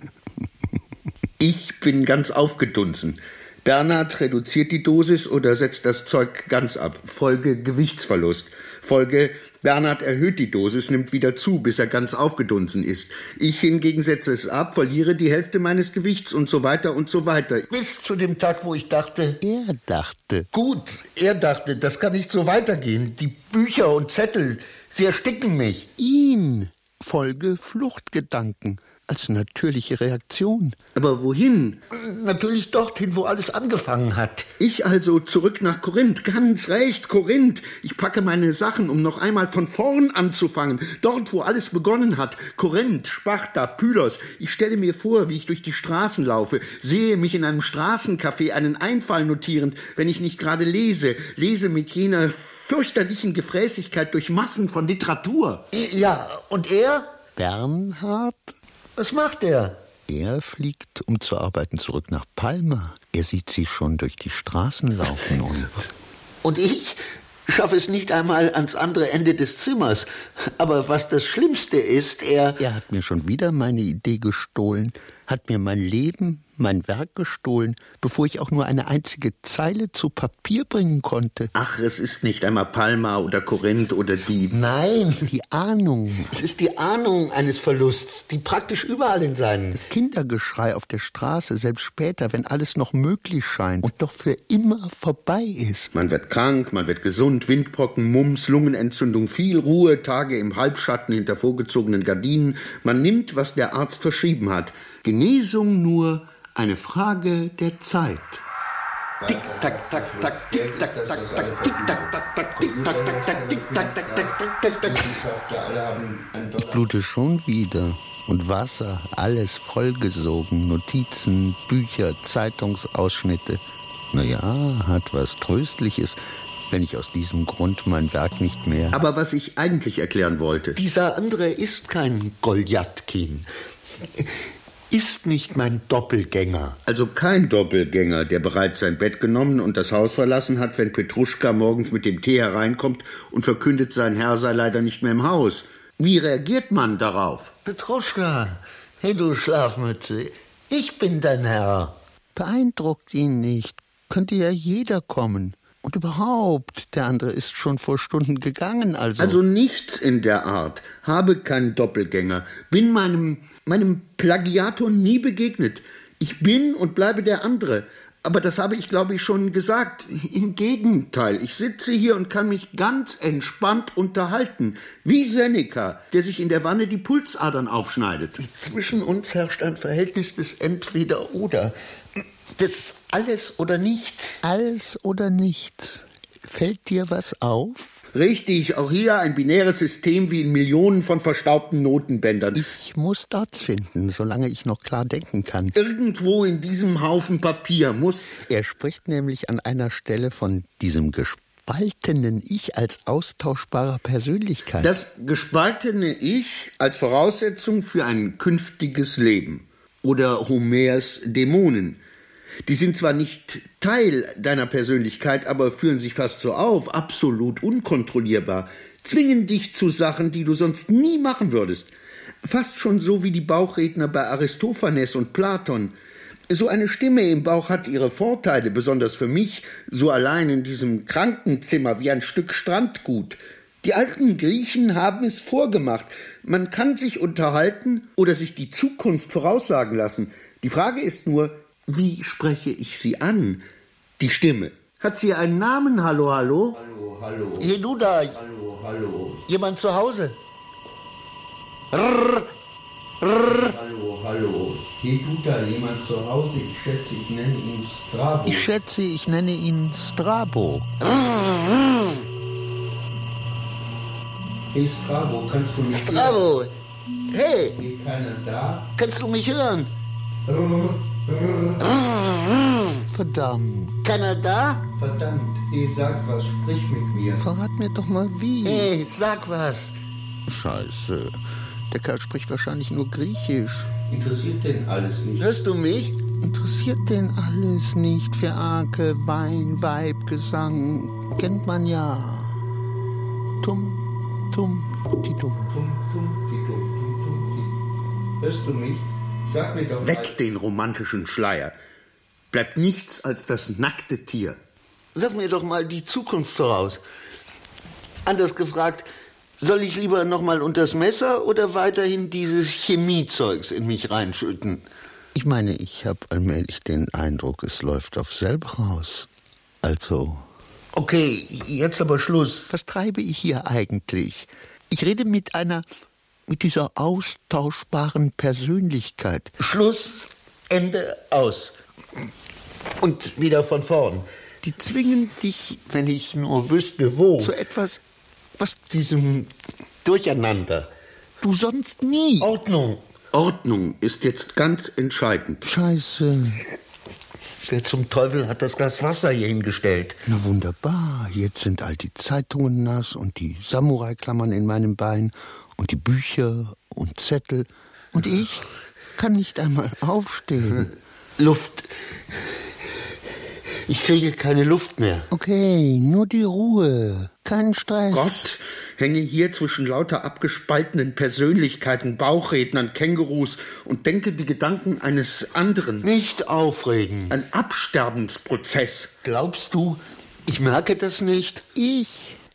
S4: Ich bin ganz aufgedunsen. Bernhard reduziert die Dosis oder setzt das Zeug ganz ab. Folge Gewichtsverlust. Folge Bernhard erhöht die Dosis, nimmt wieder zu, bis er ganz aufgedunsen ist. Ich hingegen setze es ab, verliere die Hälfte meines Gewichts und so weiter und so weiter.
S5: Bis zu dem Tag, wo ich dachte...
S3: Er dachte.
S5: Gut, er dachte, das kann nicht so weitergehen. Die Bücher und Zettel, sie ersticken mich.
S3: Ihn. Folge Fluchtgedanken. Als natürliche Reaktion.
S4: Aber wohin?
S5: Natürlich dorthin, wo alles angefangen hat.
S4: Ich also zurück nach Korinth. Ganz recht, Korinth. Ich packe meine Sachen, um noch einmal von vorn anzufangen. Dort, wo alles begonnen hat. Korinth, Sparta, Pylos. Ich stelle mir vor, wie ich durch die Straßen laufe, sehe mich in einem Straßencafé einen Einfall notierend, wenn ich nicht gerade lese mit jener fürchterlichen Gefräßigkeit durch Massen von Literatur.
S5: Ja, und er?
S3: Bernhard?
S5: Was macht er?
S3: Er fliegt, um zu arbeiten, zurück nach Palma. Er sieht sie schon durch die Straßen laufen
S5: Und ich schaffe es nicht einmal ans andere Ende des Zimmers. Aber was das Schlimmste ist, er
S3: hat mir schon wieder meine Idee gestohlen, hat mir mein Leben, mein Werk gestohlen, bevor ich auch nur eine einzige Zeile zu Papier bringen konnte.
S4: Ach, es ist nicht einmal Palma oder Korinth oder die...
S5: Nein,
S3: die Ahnung.
S5: Es ist die Ahnung eines Verlusts, die praktisch überall in seinen...
S3: Das Kindergeschrei auf der Straße, selbst später, wenn alles noch möglich scheint und doch für immer vorbei ist.
S4: Man wird krank, man wird gesund, Windpocken, Mumps, Lungenentzündung, viel Ruhe, Tage im Halbschatten hinter vorgezogenen Gardinen. Man nimmt, was der Arzt verschrieben hat. Genesung nur eine Frage der Zeit. Tick, tack, tack, tack, tick, tack, tack, tack, tick, tack, tack, tack, tick, tack, tack, tack, tick, tack, tack, tack, tack, tack.
S6: Wissenschaftler alle haben einen
S3: Ich blute schon wieder. Und Wasser, alles vollgesogen. Notizen, Bücher, Zeitungsausschnitte. Naja, hat was Tröstliches, wenn ich aus diesem Grund mein Werk nicht mehr...
S4: Aber was ich eigentlich erklären wollte...
S5: Dieser andere ist kein Goljatkin. Ist nicht mein Doppelgänger.
S4: Also kein Doppelgänger, der bereits sein Bett genommen und das Haus verlassen hat, wenn Petruschka morgens mit dem Tee hereinkommt und verkündet, sein Herr sei leider nicht mehr im Haus. Wie reagiert man darauf?
S5: Petruschka, hey du Schlafmütze, ich bin dein Herr.
S3: Beeindruckt ihn nicht. Könnte ja jeder kommen. Und überhaupt, der andere ist schon vor Stunden gegangen, also...
S4: Also nichts in der Art. Habe keinen Doppelgänger. Bin meinem Plagiator nie begegnet. Ich bin und bleibe der andere. Aber das habe ich, glaube ich, schon gesagt. Im Gegenteil, ich sitze hier und kann mich ganz entspannt unterhalten. Wie Seneca, der sich in der Wanne die Pulsadern aufschneidet.
S5: Zwischen uns herrscht ein Verhältnis des Entweder-Oder. Des Alles oder Nichts.
S3: Alles oder nichts. Fällt dir was auf?
S4: Richtig, auch hier ein binäres System wie in Millionen von verstaubten Notenbändern.
S3: Ich muss Dots finden, solange ich noch klar denken kann.
S4: Irgendwo in diesem Haufen Papier muss...
S3: Er spricht nämlich an einer Stelle von diesem gespaltenen Ich als austauschbarer Persönlichkeit.
S4: Das gespaltene Ich als Voraussetzung für ein künftiges Leben. Oder Homers Dämonen. Die sind zwar nicht Teil deiner Persönlichkeit, aber führen sich fast so auf, absolut unkontrollierbar, zwingen dich zu Sachen, die du sonst nie machen würdest. Fast schon so wie die Bauchredner bei Aristophanes und Platon. So eine Stimme im Bauch hat ihre Vorteile, besonders für mich, so allein in diesem Krankenzimmer wie ein Stück Strandgut. Die alten Griechen haben es vorgemacht. Man kann sich unterhalten oder sich die Zukunft voraussagen lassen. Die Frage ist nur, wie spreche ich sie an? Die Stimme. Hat sie einen Namen? Hallo, hallo?
S6: Hallo, hallo.
S5: Hey du da,
S6: Hallo, hallo.
S5: jemand zu Hause?
S6: Hallo, hallo. Hier tut da jemand zu Hause. Ich schätze, ich nenne ihn Strabo. Hey Strabo, kannst du mich hören?
S5: Strabo, hey,
S6: Geht keiner da?
S5: kannst du mich hören?
S3: Verdammt.
S5: Keiner da?
S6: Verdammt, hey, sag was, sprich mit mir.
S3: Verrat mir doch mal wie.
S5: Hey, sag was.
S3: Scheiße. Der Kerl spricht wahrscheinlich nur Griechisch.
S6: Interessiert denn alles nicht?
S5: Hörst du mich?
S3: Interessiert denn alles nicht? Ferake, Wein, Weib, Gesang. Kennt man ja. Tum, tum, die dumm.
S6: Tum, tum, die dumm, tum, tum, die. Hörst du mich? Sag mir doch
S4: Weg den romantischen Schleier. Bleibt nichts als das nackte Tier.
S5: Sag mir doch mal die Zukunft voraus. Anders gefragt, soll ich lieber noch mal unters Messer oder weiterhin dieses Chemiezeugs in mich reinschütten?
S3: Ich meine, ich habe allmählich den Eindruck, es läuft auf selber raus. Also...
S5: Okay, jetzt aber Schluss.
S3: Was treibe ich hier eigentlich? Ich rede mit dieser austauschbaren Persönlichkeit.
S5: Schluss, Ende, aus. Und wieder von vorn.
S3: Die zwingen dich
S5: Wenn ich nur wüsste, wo.
S3: zu etwas, was
S5: Diesem Durcheinander.
S3: du sonst nie...
S5: Ordnung.
S4: Ordnung ist jetzt ganz entscheidend.
S3: Scheiße.
S5: Wer zum Teufel hat das Glas Wasser hier hingestellt?
S3: Na wunderbar. Jetzt sind all die Zeitungen nass und die Samurai-Klammern in meinem Bein und die Bücher und Zettel. Und ich kann nicht einmal aufstehen.
S5: Luft. Ich kriege keine Luft mehr.
S3: Okay, nur die Ruhe. Kein Stress.
S4: Gott, hänge hier zwischen lauter abgespaltenen Persönlichkeiten, Bauchrednern, Kängurus und denke die Gedanken eines anderen.
S5: Nicht aufregen.
S4: Ein Absterbensprozess.
S5: Glaubst du, ich merke das nicht?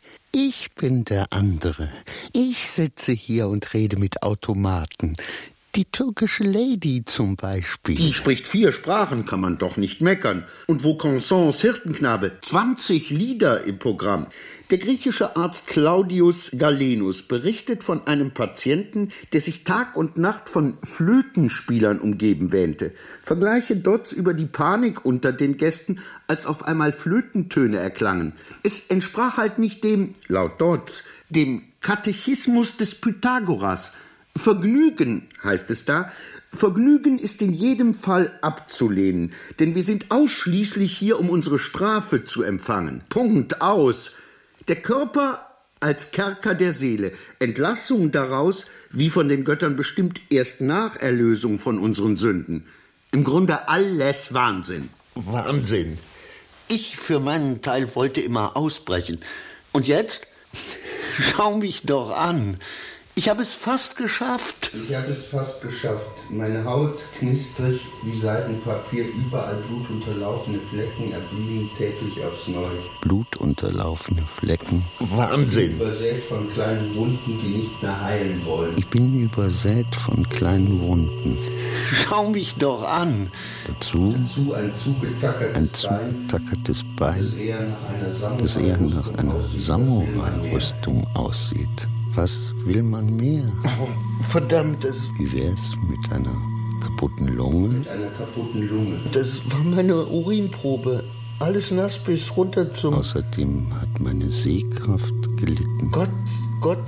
S3: Ich bin der andere. Ich sitze hier und rede mit Automaten.
S5: Die türkische Lady zum Beispiel.
S4: Die spricht 4 Sprachen, kann man doch nicht meckern. Und Vaucansons Hirtenknabe, 20 Lieder im Programm. Der griechische Arzt Claudius Galenus berichtet von einem Patienten, der sich Tag und Nacht von Flötenspielern umgeben wähnte. Vergleiche Dodds über die Panik unter den Gästen, als auf einmal Flötentöne erklangen. Es entsprach halt nicht dem, laut Dodds, dem Katechismus des Pythagoras. Vergnügen, heißt es da, Vergnügen ist in jedem Fall abzulehnen, denn wir sind ausschließlich hier, um unsere Strafe zu empfangen. Punkt, aus. Der Körper als Kerker der Seele, Entlassung daraus, wie von den Göttern bestimmt, erst nach Erlösung von unseren Sünden. Im Grunde alles Wahnsinn.
S3: Wahnsinn. Ich für meinen Teil wollte immer ausbrechen. Und jetzt? Schau mich doch an. Ich habe es fast geschafft.
S6: Ich habe es fast geschafft. Meine Haut knistrig wie Seidenpapier, überall blutunterlaufene Flecken erblühen täglich aufs Neue.
S5: Blutunterlaufene Flecken.
S3: Wahnsinn.
S6: Übersät von kleinen Wunden, die nicht mehr heilen wollen.
S5: Ich bin übersät von kleinen Wunden.
S3: Schau mich doch an.
S5: Dazu
S6: ein zugetackertes Bein,
S5: das eher nach einer Samurai-Rüstung aussieht. Was will man mehr?
S3: Oh, verdammt.
S5: Wie wär's mit einer kaputten Lunge?
S6: Mit einer kaputten Lunge.
S3: Das war meine Urinprobe. Alles nass bis runter zum...
S5: Außerdem hat meine Sehkraft gelitten.
S3: Gott.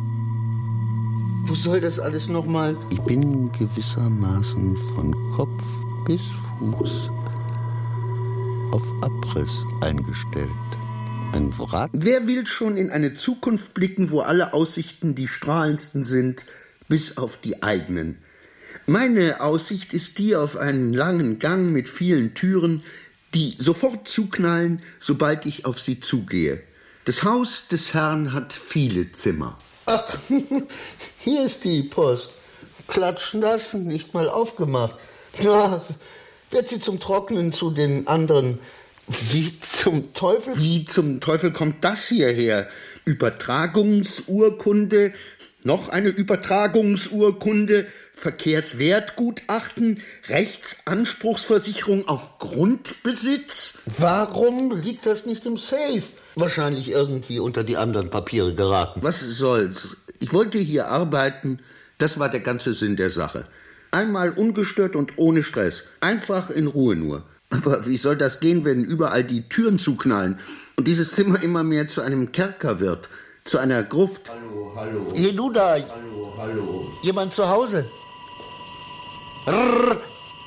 S3: Wo soll das alles nochmal?
S5: Ich bin gewissermaßen von Kopf bis Fuß auf Abriss eingestellt. Ein Wrack.
S4: Wer will schon in eine Zukunft blicken, wo alle Aussichten die strahlendsten sind, bis auf die eigenen? Meine Aussicht ist die auf einen langen Gang mit vielen Türen, die sofort zuknallen, sobald ich auf sie zugehe. Das Haus des Herrn hat viele Zimmer.
S3: Ach, hier ist die Post. Klatschen lassen, nicht mal aufgemacht. Ja, wird sie zum Trocknen zu den anderen... Wie zum Teufel?
S4: Wie zum Teufel kommt das hierher? Übertragungsurkunde, noch eine Übertragungsurkunde, Verkehrswertgutachten, Rechtsanspruchsversicherung auf Grundbesitz?
S3: Warum liegt das nicht im Safe? Wahrscheinlich irgendwie unter die anderen Papiere geraten.
S4: Was soll's? Ich wollte hier arbeiten, das war der ganze Sinn der Sache. Einmal ungestört und ohne Stress, einfach in Ruhe nur. Aber wie soll das gehen, wenn überall die Türen zuknallen und dieses Zimmer immer mehr zu einem Kerker wird, zu einer Gruft?
S6: Hallo.
S3: Hey, du da.
S6: Hallo.
S3: Jemand zu Hause?
S6: Hallo.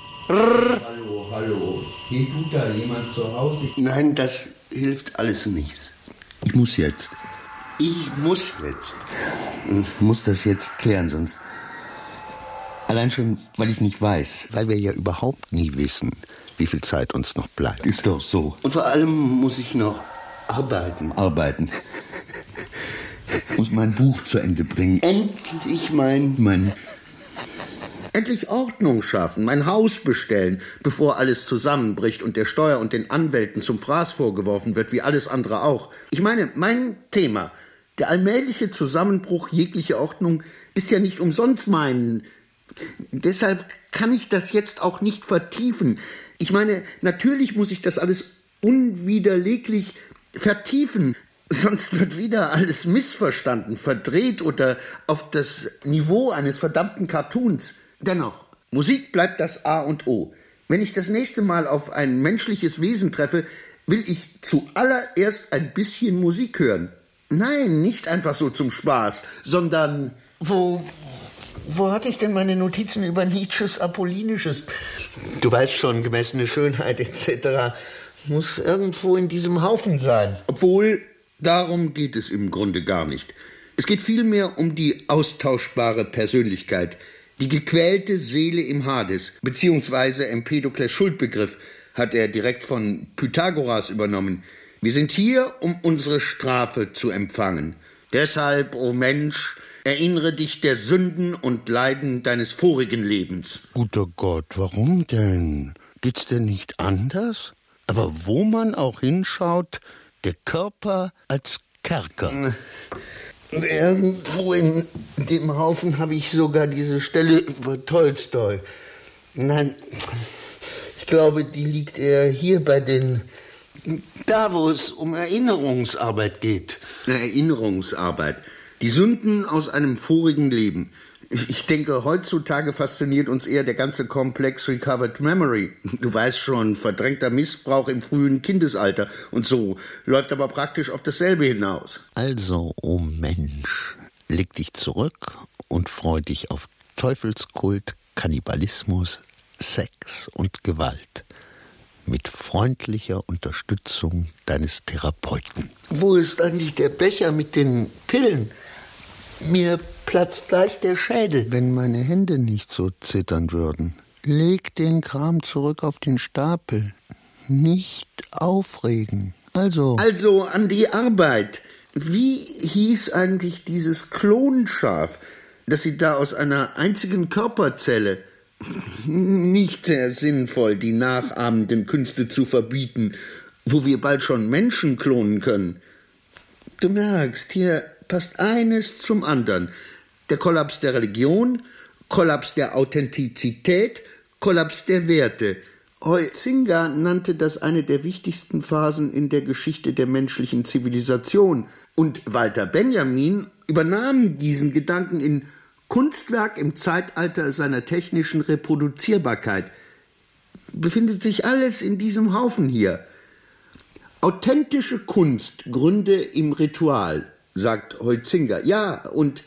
S6: Hey, du da, jemand zu Hause?
S4: Nein, das hilft alles nichts. Ich muss jetzt. Ich muss das jetzt klären, sonst... Allein schon, weil ich nicht weiß.
S5: Weil wir ja überhaupt nie wissen, wie viel Zeit uns noch bleibt.
S4: Ist doch so.
S3: Und vor allem muss ich noch arbeiten.
S4: Muss mein Buch zu Ende bringen.
S3: Endlich
S4: Endlich Ordnung schaffen, mein Haus bestellen, bevor alles zusammenbricht und der Steuer und den Anwälten zum Fraß vorgeworfen wird, wie alles andere auch. Ich meine, mein Thema, der allmähliche Zusammenbruch jeglicher Ordnung, ist ja nicht umsonst mein... Deshalb kann ich das jetzt auch nicht vertiefen. Ich meine, natürlich muss ich das alles unwiderleglich vertiefen, sonst wird wieder alles missverstanden, verdreht oder auf das Niveau eines verdammten Cartoons. Dennoch, Musik bleibt das A und O. Wenn ich das nächste Mal auf ein menschliches Wesen treffe, will ich zuallererst ein bisschen Musik hören. Nein, nicht einfach so zum Spaß, sondern...
S3: Wo hatte ich denn meine Notizen über Nietzsches Apollinisches? Du weißt schon, gemessene Schönheit etc. muss irgendwo in diesem Haufen sein.
S4: Obwohl, darum geht es im Grunde gar nicht. Es geht vielmehr um die austauschbare Persönlichkeit, die gequälte Seele im Hades, beziehungsweise Empedokles Schuldbegriff hat er direkt von Pythagoras übernommen. Wir sind hier, um unsere Strafe zu empfangen. Deshalb, o Mensch, erinnere dich der Sünden und Leiden deines vorigen Lebens.
S5: Guter Gott, warum denn? Geht's denn nicht anders? Aber wo man auch hinschaut, der Körper als Kerker. Irgendwo in dem Haufen habe ich sogar diese Stelle über Tolstoi. Nein, ich glaube, die liegt eher hier bei den... Da, wo es um Erinnerungsarbeit geht.
S4: Erinnerungsarbeit. Die Sünden aus einem vorigen Leben. Ich denke, heutzutage fasziniert uns eher der ganze Komplex Recovered Memory. Du weißt schon, verdrängter Missbrauch im frühen Kindesalter und so. Läuft aber praktisch auf dasselbe hinaus.
S3: Also, oh Mensch, leg dich zurück und freu dich auf Teufelskult, Kannibalismus, Sex und Gewalt. Mit freundlicher Unterstützung deines Therapeuten.
S5: Wo ist eigentlich der Becher mit den Pillen? Mir platzt gleich der Schädel.
S3: Wenn meine Hände nicht so zittern würden. Leg den Kram zurück auf den Stapel. Nicht aufregen. Also
S4: an die Arbeit. Wie hieß eigentlich dieses Klonschaf, das Sie da aus einer einzigen Körperzelle... Nicht sehr sinnvoll, die nachahmenden Künste zu verbieten, wo wir bald schon Menschen klonen können. Du merkst, hier passt eines zum anderen. Der Kollaps der Religion, Kollaps der Authentizität, Kollaps der Werte. Huizinga nannte das eine der wichtigsten Phasen in der Geschichte der menschlichen Zivilisation. Und Walter Benjamin übernahm diesen Gedanken in Kunstwerk im Zeitalter seiner technischen Reproduzierbarkeit. Befindet sich alles in diesem Haufen hier. Authentische Kunst gründe im Ritual, sagt Huizinga. Ja, und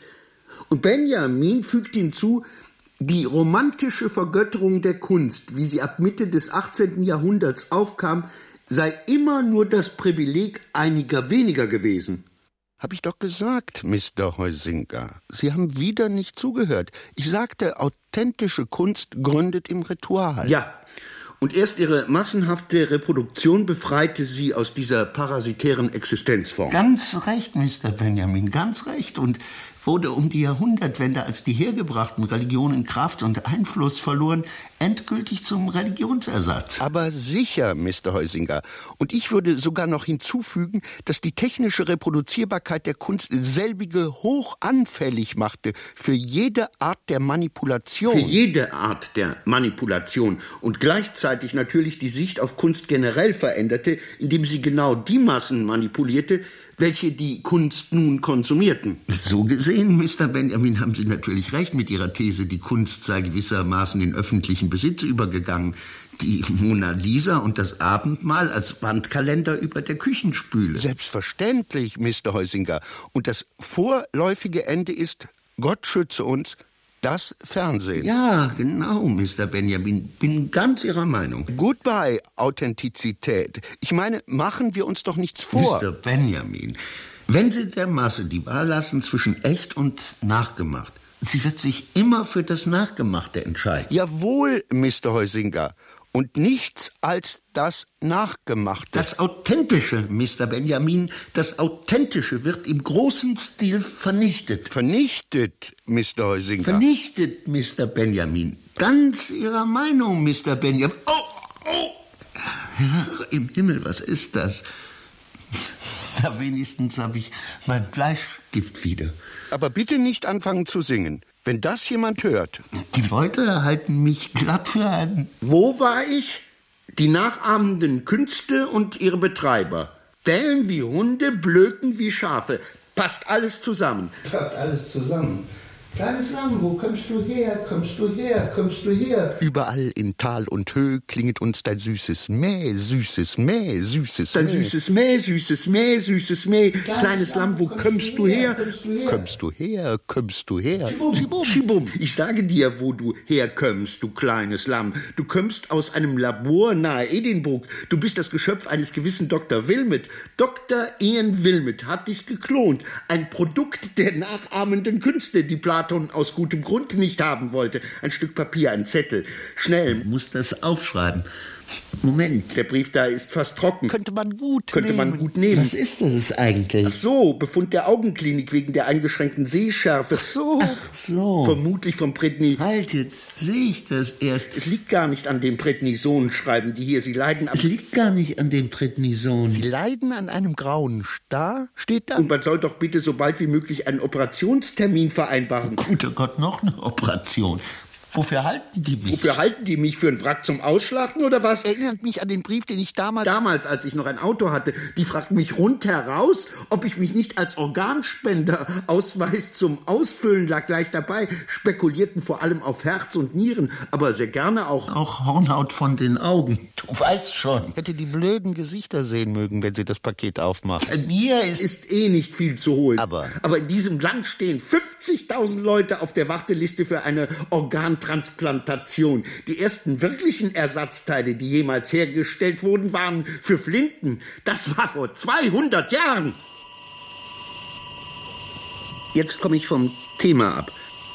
S4: Benjamin fügt hinzu, die romantische Vergötterung der Kunst, wie sie ab Mitte des 18. Jahrhunderts aufkam, sei immer nur das Privileg einiger weniger gewesen.
S3: Hab ich doch gesagt, Mr. Huizinga. Sie haben wieder nicht zugehört. Ich sagte, authentische Kunst gründet im Ritual.
S4: Ja, und erst ihre massenhafte Reproduktion befreite sie aus dieser parasitären Existenzform.
S5: Ganz recht, Mr. Benjamin, ganz recht. Und wurde um die Jahrhundertwende, als die hergebrachten Religionen Kraft und Einfluss verloren, endgültig zum Religionsersatz.
S3: Aber sicher, Mr. Huizinga. Und ich würde sogar noch hinzufügen, dass die technische Reproduzierbarkeit der Kunst selbige hoch anfällig machte für jede Art der Manipulation.
S4: Für jede Art der Manipulation. Und gleichzeitig natürlich die Sicht auf Kunst generell veränderte, indem sie genau die Massen manipulierte, welche die Kunst nun konsumierten.
S5: So gesehen, Mr. Benjamin, haben Sie natürlich recht mit Ihrer These, die Kunst sei gewissermaßen in öffentlichen Besitz übergegangen. Die Mona Lisa und das Abendmahl als Wandkalender über der Küchenspüle.
S3: Selbstverständlich, Mr. Huizinga. Und das vorläufige Ende ist, Gott schütze uns, das Fernsehen.
S5: Ja, genau, Mr. Benjamin. Bin ganz Ihrer Meinung.
S3: Goodbye, Authentizität. Ich meine, machen wir uns doch nichts vor.
S5: Mr. Benjamin, wenn Sie der Masse die Wahl lassen zwischen echt und nachgemacht, sie wird sich immer für das Nachgemachte entscheiden.
S3: Jawohl, Mr. Huizinga. Und nichts als das Nachgemachte.
S5: Das Authentische, Mr. Benjamin, das Authentische wird im großen Stil vernichtet.
S3: Vernichtet, Mr. Huizinga.
S5: Vernichtet, Mr. Benjamin. Ganz Ihrer Meinung, Mr. Benjamin. Oh! Herr im Himmel, was ist das? Na, wenigstens habe ich mein Fleischgift wieder.
S3: Aber bitte nicht anfangen zu singen. Wenn das jemand hört.
S5: Die Leute halten mich glatt für einen...
S4: Wo war ich? Die nachahmenden Künste und ihre Betreiber. Bellen wie Hunde, blöken wie Schafe. Passt alles zusammen. Passt alles zusammen. Kleines Lamm, wo kommst du her, kommst du her, kommst du her?
S3: Überall in Tal und Höhe klinget uns dein süßes Mäh, süßes Mäh, süßes Mäh.
S4: Dein süßes Mäh, süßes Mäh, süßes Mäh. Kleines Lamm, wo kommst du her?
S3: Kommst du her, kommst du her?
S4: Schibum, Schibum. Ich sage dir, wo du herkommst, du kleines Lamm. Du kommst aus einem Labor nahe Edinburgh. Du bist das Geschöpf eines gewissen Dr. Wilmot. Dr. Ian Wilmot hat dich geklont. Ein Produkt der nachahmenden Künste, die Platon aus gutem Grund nicht haben wollte. Ein Stück Papier, ein Zettel. Schnell.
S5: Muss das aufschreiben.
S4: Moment.
S6: Der Brief da ist fast trocken.
S3: Könnte man gut
S6: nehmen.
S4: Was ist das eigentlich?
S6: Ach so, Befund der Augenklinik wegen der eingeschränkten Sehschärfe.
S3: Ach so.
S6: Vermutlich von Britney.
S4: Halt, jetzt sehe ich das erst.
S6: Es liegt gar nicht an dem Britney-Sohn, schreiben die hier. Sie leiden
S4: Es liegt gar nicht an dem Britney-Sohn.
S3: Sie leiden an einem grauen Star, steht da.
S6: Und man soll doch bitte so bald wie möglich einen Operationstermin vereinbaren.
S4: Guter Gott, noch eine Operation. Wofür halten die mich?
S6: Wofür halten die mich? Für einen Wrack zum Ausschlachten oder was?
S3: Erinnert mich an den Brief, den ich
S6: Damals, als ich noch ein Auto hatte, die fragten mich rundheraus, ob ich mich nicht als Organspender, Ausweis zum Ausfüllen lag gleich dabei, spekulierten vor allem auf Herz und Nieren, aber sehr gerne auch
S4: Hornhaut von den Augen. Du weißt schon.
S3: hätte die blöden Gesichter sehen mögen, wenn sie das Paket aufmachen.
S4: Mir
S6: ist nicht viel zu holen.
S3: Aber
S6: in diesem Land stehen 50.000 Leute auf der Warteliste für eine Organtransplantation. Die ersten wirklichen Ersatzteile, die jemals hergestellt wurden, waren für Flinten. Das war vor 200 Jahren.
S4: Jetzt komme ich vom Thema ab.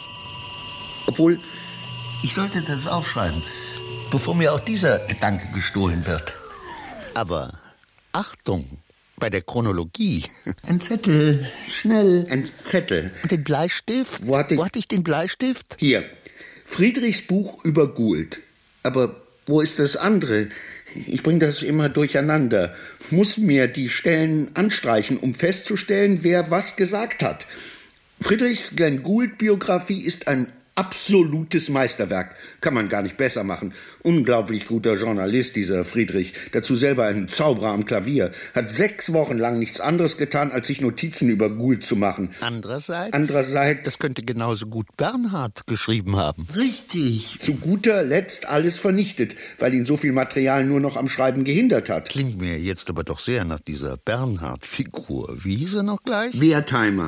S4: Obwohl, ich sollte das aufschreiben, bevor mir auch dieser Gedanke gestohlen wird.
S3: Aber Achtung, bei der Chronologie.
S4: Ein Zettel, schnell.
S6: Ein Zettel.
S3: Und den Bleistift?
S6: Wo hatte
S3: ich den Bleistift?
S6: Hier. Friedrichs Buch über Gould. Aber wo ist das andere? Ich bringe das immer durcheinander. Muss mir die Stellen anstreichen, um festzustellen, wer was gesagt hat. Friedrichs Glenn Gould-Biografie ist ein absolutes Meisterwerk. Kann man gar nicht besser machen. Unglaublich guter Journalist, dieser Friedrich. Dazu selber ein Zauberer am Klavier. Hat 6 Wochen lang nichts anderes getan, als sich Notizen über Gould zu machen.
S3: Andererseits, das könnte genauso gut Bernhard geschrieben haben.
S4: Richtig.
S6: Zu guter Letzt alles vernichtet, weil ihn so viel Material nur noch am Schreiben gehindert hat.
S3: Klingt mir jetzt aber doch sehr nach dieser Bernhard-Figur. Wie hieß er noch gleich?
S6: Wertheimer.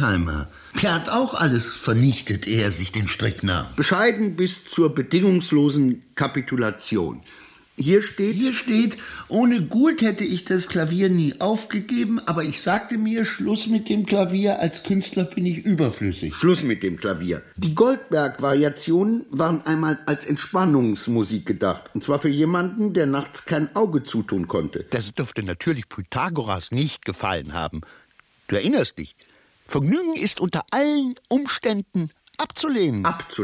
S4: Der hat auch alles vernichtet, ehe er sich den Strick nahm.
S6: Bescheiden bis zur bedingungslosen Kapitulation. Hier steht, ohne Gould hätte ich das Klavier nie aufgegeben, aber ich sagte mir, Schluss mit dem Klavier, als Künstler bin ich überflüssig. Schluss mit dem Klavier. Die Goldberg-Variationen waren einmal als Entspannungsmusik gedacht, und zwar für jemanden, der nachts kein Auge zutun konnte.
S3: Das dürfte natürlich Pythagoras nicht gefallen haben. Du erinnerst dich? Vergnügen ist unter allen Umständen abzulehnen.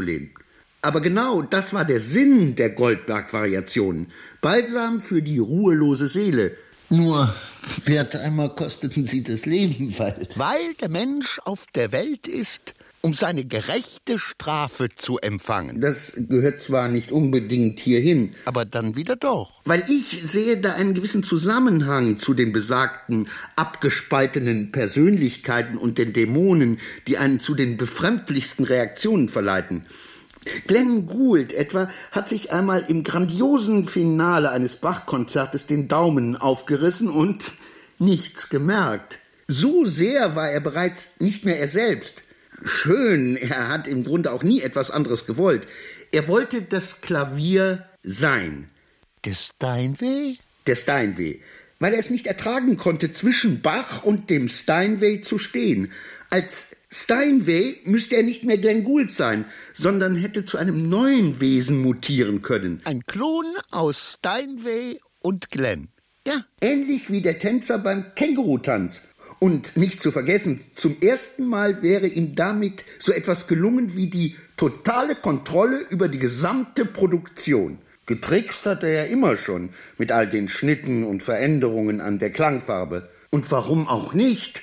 S6: Aber genau das war der Sinn der Goldberg-Variationen. Balsam für die ruhelose Seele.
S4: Nur, Wertheimer, kosteten sie das Leben,
S3: weil der Mensch auf der Welt ist, um seine gerechte Strafe zu empfangen.
S6: Das gehört zwar nicht unbedingt hierhin,
S3: aber dann wieder doch.
S6: Weil ich sehe da einen gewissen Zusammenhang zu den besagten abgespaltenen Persönlichkeiten und den Dämonen, die einen zu den befremdlichsten Reaktionen verleiten. Glenn Gould etwa hat sich einmal im grandiosen Finale eines Bach-Konzertes den Daumen aufgerissen und nichts gemerkt. So sehr war er bereits nicht mehr er selbst. Schön, er hat im Grunde auch nie etwas anderes gewollt. Er wollte das Klavier sein.
S3: Der Steinway?
S6: Der Steinway. Weil er es nicht ertragen konnte, zwischen Bach und dem Steinway zu stehen. Als Steinway müsste er nicht mehr Glenn Gould sein, sondern hätte zu einem neuen Wesen mutieren können.
S3: Ein Klon aus Steinway und Glenn.
S6: Ja, ähnlich wie der Tänzer beim Kängurutanz. Und nicht zu vergessen, zum ersten Mal wäre ihm damit so etwas gelungen wie die totale Kontrolle über die gesamte Produktion. Getrickst hat er ja immer schon mit all den Schnitten und Veränderungen an der Klangfarbe. Und warum auch nicht?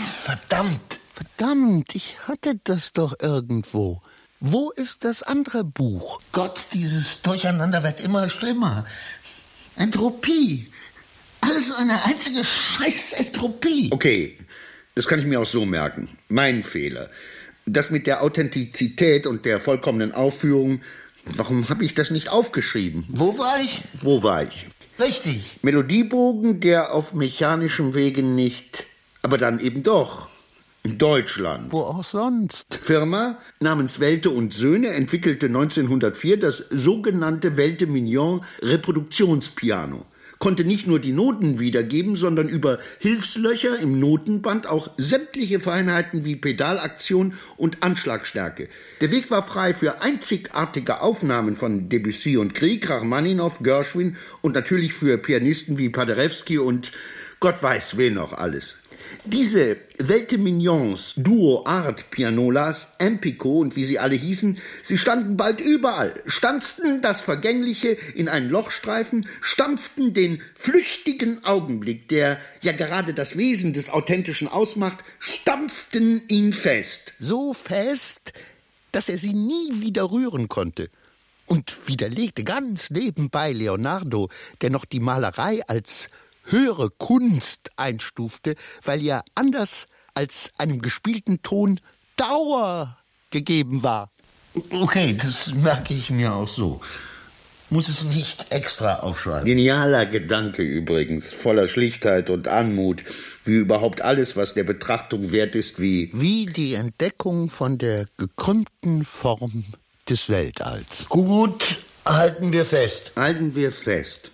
S3: Verdammt, ich hatte das doch irgendwo. Wo ist das andere Buch?
S4: Gott, dieses Durcheinander wird immer schlimmer. Entropie. Alles eine einzige Scheiß-Entropie.
S6: Okay, das kann ich mir auch so merken. Mein Fehler. Das mit der Authentizität und der vollkommenen Aufführung, warum habe ich das nicht aufgeschrieben?
S4: Wo war ich? Richtig.
S6: Melodiebogen, der auf mechanischem Wege nicht, aber dann eben doch. In Deutschland.
S3: Wo auch sonst.
S6: Firma namens Welte und Söhne entwickelte 1904 das sogenannte Welte Mignon Reproduktionspiano. konnte nicht nur die Noten wiedergeben, sondern über Hilfslöcher im Notenband auch sämtliche Feinheiten wie Pedalaktion und Anschlagstärke. Der Weg war frei für einzigartige Aufnahmen von Debussy und Grieg, Rachmaninow, Gershwin und natürlich für Pianisten wie Paderewski und Gott weiß wen noch alles. Diese Velte Mignons, Duo Art Pianolas, Empico und wie sie alle hießen, sie standen bald überall, stanzten das Vergängliche in einen Lochstreifen, stampften den flüchtigen Augenblick, der ja gerade das Wesen des Authentischen ausmacht, stampften ihn fest.
S5: So fest, dass er sie nie wieder rühren konnte. Und widerlegte ganz nebenbei Leonardo, der noch die Malerei als höhere Kunst einstufte, weil ja anders als einem gespielten Ton Dauer gegeben war.
S3: Okay, das merke ich mir auch so. Muss es nicht extra aufschreiben.
S6: Genialer Gedanke übrigens, voller Schlichtheit und Anmut, wie überhaupt alles, was der Betrachtung wert ist,
S5: wie die Entdeckung von der gekrümmten Form des Weltalls.
S3: Gut, halten wir fest.
S6: Halten wir fest.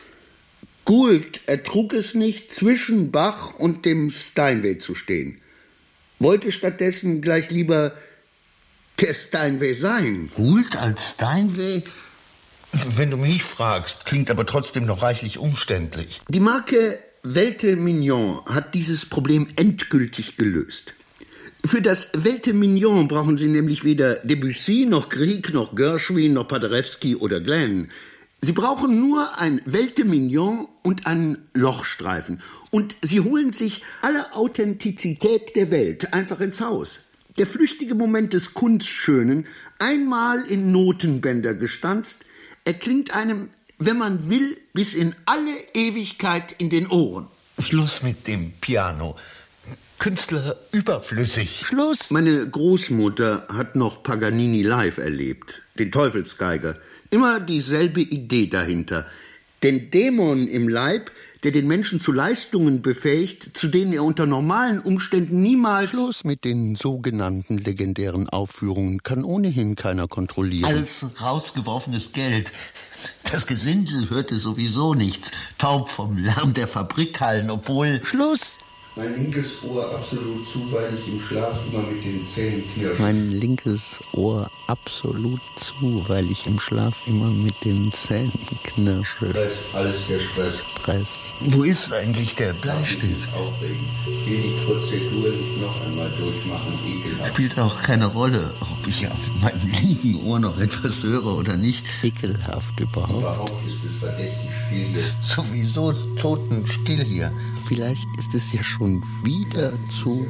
S6: Gould ertrug es nicht, zwischen Bach und dem Steinway zu stehen. Wollte stattdessen gleich lieber der Steinway sein.
S3: Gould als Steinway? Wenn du mich fragst, klingt aber trotzdem noch reichlich umständlich.
S6: Die Marke Velte Mignon hat dieses Problem endgültig gelöst. Für das Velte Mignon brauchen Sie nämlich weder Debussy, noch Grieg, noch Gershwin, noch Paderewski oder Glenn. Sie brauchen nur ein Velte Mignon und einen Lochstreifen. Und Sie holen sich alle Authentizität der Welt einfach ins Haus. Der flüchtige Moment des Kunstschönen, einmal in Notenbänder gestanzt, erklingt einem, wenn man will, bis in alle Ewigkeit in den Ohren.
S3: Schluss mit dem Piano. Künstler überflüssig.
S6: Schluss! Meine Großmutter hat noch Paganini live erlebt, den Teufelsgeiger. Immer dieselbe Idee dahinter. Den Dämon im Leib, der den Menschen zu Leistungen befähigt, zu denen er unter normalen Umständen niemals...
S5: Schluss mit den sogenannten legendären Aufführungen, kann ohnehin keiner kontrollieren.
S3: Alles rausgeworfenes Geld. Das Gesindel hörte sowieso nichts. Taub vom Lärm der Fabrikhallen, obwohl...
S5: Schluss!
S6: Mein linkes Ohr absolut zu, weil ich im Schlaf immer mit den Zähnen knirsche.
S5: Mein linkes Ohr absolut zu, weil ich im Schlaf immer mit den Zähnen knirsche.
S6: Stress, alles der Stress.
S3: Wo ist eigentlich der Bleistift?
S6: Aufregend. Hier die Prozedur nicht noch einmal durchmachen, ekelhaft.
S3: Spielt auch keine Rolle, ob ich auf meinem linken Ohr noch etwas höre oder nicht.
S5: Ekelhaft überhaupt.
S6: Überhaupt ist es verdächtig still hier.
S3: Sowieso totenstill hier.
S5: Vielleicht ist es ja schon wieder zu...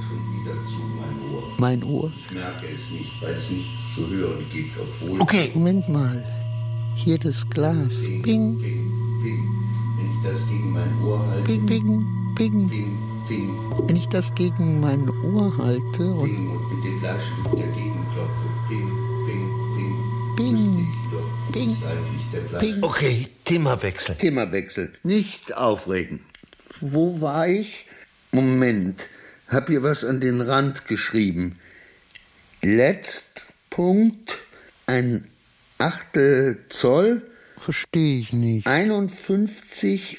S5: Mein Ohr.
S6: Ich merke es nicht, weil es nichts zu hören gibt, obwohl...
S5: Okay, Moment mal. Hier das Glas.
S6: Ping,
S5: Ping.
S6: ping, ping. Wenn ich das gegen mein Ohr halte...
S5: Ping, ping, ping.
S6: Ping, ping.
S5: Wenn ich das gegen mein Ohr halte und...
S6: Ping und mit dem Bleistift dagegen klopfe. Ping, ping, ping.
S5: Ping,
S6: ich doch,
S5: ping,
S6: ist eigentlich der Bleistift.
S3: Okay, Themawechsel.
S6: Themawechsel. Nicht aufregen. Wo war ich? Moment, hab hier was an den Rand geschrieben. Letzt Punkt, ein Achtel Zoll.
S5: Verstehe ich nicht.
S6: 51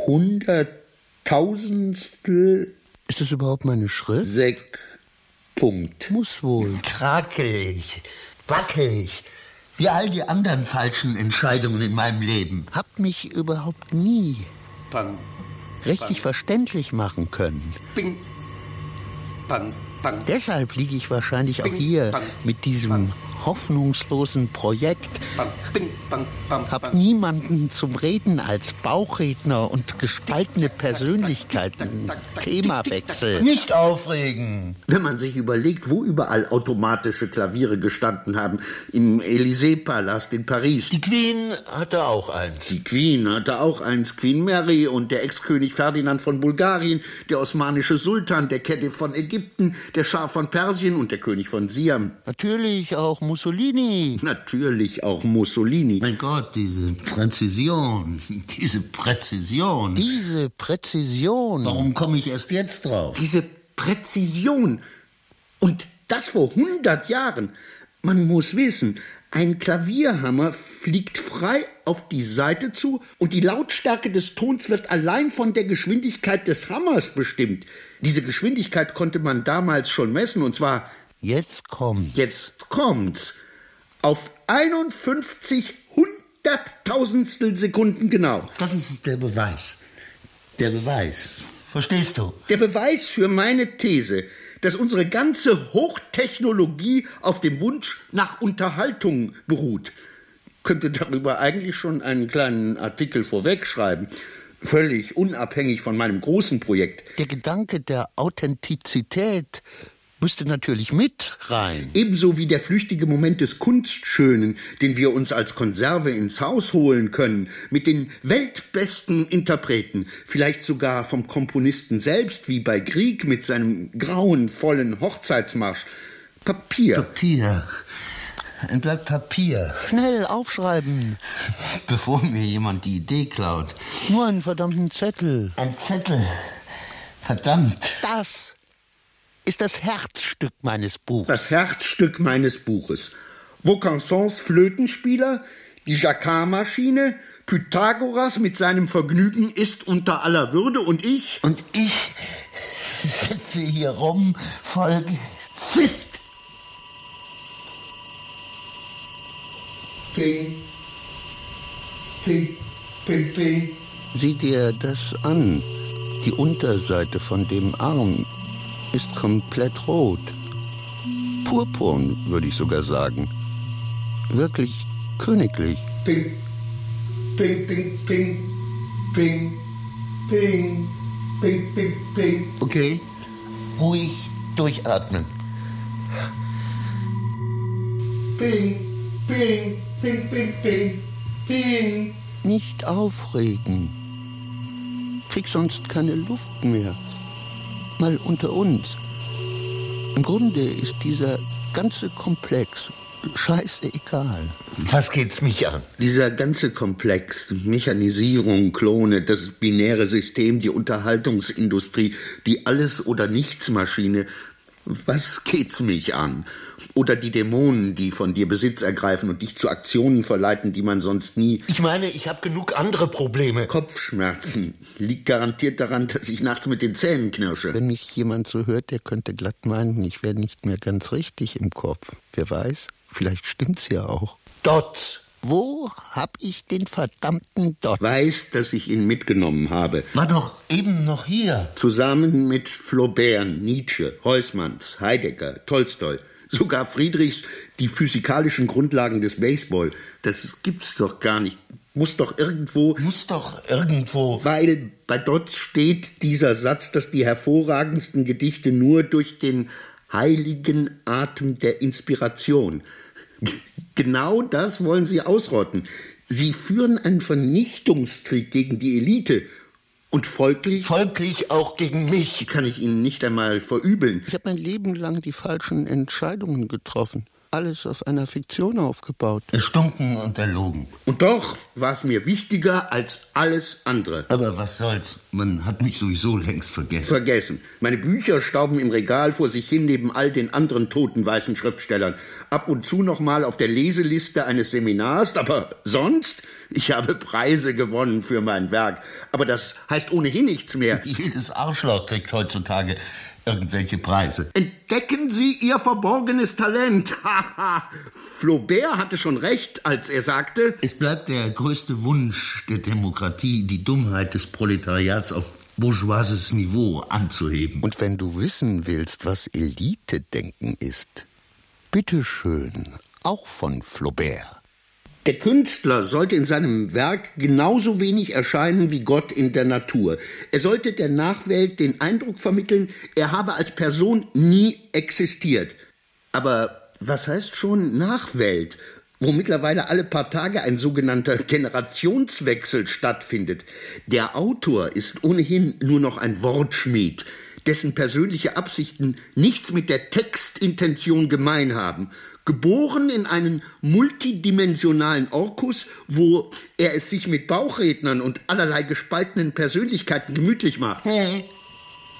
S6: Hunderttausendstel.
S5: Ist das überhaupt meine Schrift?
S6: 6 Punkt.
S5: Muss wohl.
S3: Krakelig, wackelig. Wie all die anderen falschen Entscheidungen in meinem Leben.
S5: Hab mich überhaupt nie
S6: Pang,
S5: richtig verständlich machen können.
S6: ping, pang, pang.
S5: Deshalb liege ich wahrscheinlich auch hier mit diesem hoffnungslosen Projekt. Hab niemanden zum Reden als Bauchredner und gespaltene Persönlichkeiten. Themawechsel.
S3: Nicht aufregen.
S6: Wenn man sich überlegt, wo überall automatische Klaviere gestanden haben, im Élysée-Palast in Paris.
S3: Die Queen hatte auch eins.
S6: Die Queen hatte auch eins, Queen Mary und der Ex-König Ferdinand von Bulgarien, der osmanische Sultan, der Khedive von Ägypten, der Schah von Persien und der König von Siam.
S5: Natürlich auch Mussolini.
S6: Natürlich auch Mussolini.
S3: Mein Gott, diese Präzision. Diese Präzision.
S5: Diese Präzision.
S3: Warum komme ich erst jetzt drauf?
S6: Diese Präzision. Und das vor 100 Jahren. Man muss wissen, ein Klavierhammer fliegt frei auf die Saite zu und die Lautstärke des Tons wird allein von der Geschwindigkeit des Hammers bestimmt. Diese Geschwindigkeit konnte man damals schon messen, und zwar...
S5: Jetzt kommt's. Auf 51 Hunderttausendstel Sekunden genau.
S4: Das ist der Beweis. Der Beweis. Verstehst du?
S6: Der Beweis für meine These, dass unsere ganze Hochtechnologie auf dem Wunsch nach Unterhaltung beruht. Könnte darüber eigentlich schon einen kleinen Artikel vorwegschreiben. Völlig unabhängig von meinem großen Projekt.
S5: Der Gedanke der Authentizität müsste natürlich mit rein.
S6: Ebenso wie der flüchtige Moment des Kunstschönen, den wir uns als Konserve ins Haus holen können, mit den weltbesten Interpreten, vielleicht sogar vom Komponisten selbst, wie bei Grieg mit seinem grauenvollen Hochzeitsmarsch. Papier.
S4: Ein Blatt Papier.
S5: Schnell aufschreiben.
S4: Bevor mir jemand die Idee klaut.
S5: Nur einen verdammten Zettel.
S4: Ein Zettel. Verdammt.
S5: Das ist das Herzstück meines Buches.
S6: Das Herzstück meines Buches. Vaucansons Flötenspieler, die Jacquard-Maschine, Pythagoras mit seinem Vergnügen ist unter aller Würde und ich...
S4: Und ich sitze hier rum, voll Zift.
S6: Ping, ping, ping, ping.
S5: Sieh dir das an. Die Unterseite von dem Arm ist komplett rot. Purpurn, würde ich sogar sagen. Wirklich königlich.
S6: Ping, ping, ping, ping, ping, ping, ping, ping, ping.
S4: Okay, ruhig durchatmen.
S6: Ping, ping, ping, ping, ping, ping.
S5: Nicht aufregen. Krieg sonst keine Luft mehr. Mal unter uns. Im Grunde ist dieser ganze Komplex scheißegal.
S4: Was geht's mich an?
S6: Dieser ganze Komplex, Mechanisierung, Klone, das binäre System, die Unterhaltungsindustrie, die Alles-oder-Nichts-Maschine, was geht's mich an? Oder die Dämonen, die von dir Besitz ergreifen und dich zu Aktionen verleiten, die man sonst nie...
S4: Ich meine, ich habe genug andere Probleme.
S6: Kopfschmerzen. Liegt garantiert daran, dass ich nachts mit den Zähnen knirsche.
S5: Wenn mich jemand so hört, der könnte glatt meinen, ich wäre nicht mehr ganz richtig im Kopf. Wer weiß, vielleicht stimmt's ja auch.
S4: Dots.
S5: Wo hab ich den verdammten Dot?
S6: Weiß, dass ich ihn mitgenommen habe.
S4: War doch eben noch hier.
S6: Zusammen mit Flaubert, Nietzsche, Heusmanns, Heidegger, Tolstoi. Sogar Friedrichs Die physikalischen Grundlagen des Baseball. Das gibt's doch gar nicht. Muss doch irgendwo... Weil bei Dotz steht dieser Satz, dass die hervorragendsten Gedichte nur durch den heiligen Atem der Inspiration... Genau das wollen sie ausrotten. Sie führen einen Vernichtungskrieg gegen die Elite. Und folglich...
S4: Folglich auch gegen mich.
S6: Kann ich Ihnen nicht einmal verübeln.
S5: Ich habe mein Leben lang die falschen Entscheidungen getroffen. Alles auf einer Fiktion aufgebaut.
S4: Erstunken und erlogen.
S6: Und doch war es mir wichtiger als alles andere.
S4: Aber was soll's? Man hat mich sowieso längst vergessen.
S6: Meine Bücher stauben im Regal vor sich hin neben all den anderen toten weißen Schriftstellern. Ab und zu noch mal auf der Leseliste eines Seminars, aber sonst... Ich habe Preise gewonnen für mein Werk. Aber das heißt ohnehin nichts mehr.
S4: Jedes Arschloch kriegt heutzutage irgendwelche Preise.
S6: Entdecken Sie Ihr verborgenes Talent. Flaubert hatte schon recht, als er sagte...
S4: Es bleibt der größte Wunsch der Demokratie, die Dummheit des Proletariats auf bourgeoises Niveau anzuheben.
S5: Und wenn du wissen willst, was Elite-Denken ist, bitteschön, auch von Flaubert.
S6: Der Künstler sollte in seinem Werk genauso wenig erscheinen wie Gott in der Natur. Er sollte der Nachwelt den Eindruck vermitteln, er habe als Person nie existiert. Aber was heißt schon Nachwelt, wo mittlerweile alle paar Tage ein sogenannter Generationswechsel stattfindet? Der Autor ist ohnehin nur noch ein Wortschmied, dessen persönliche Absichten nichts mit der Textintention gemein haben. Geboren in einen multidimensionalen Orkus, wo er es sich mit Bauchrednern und allerlei gespaltenen Persönlichkeiten gemütlich macht.
S4: Hey,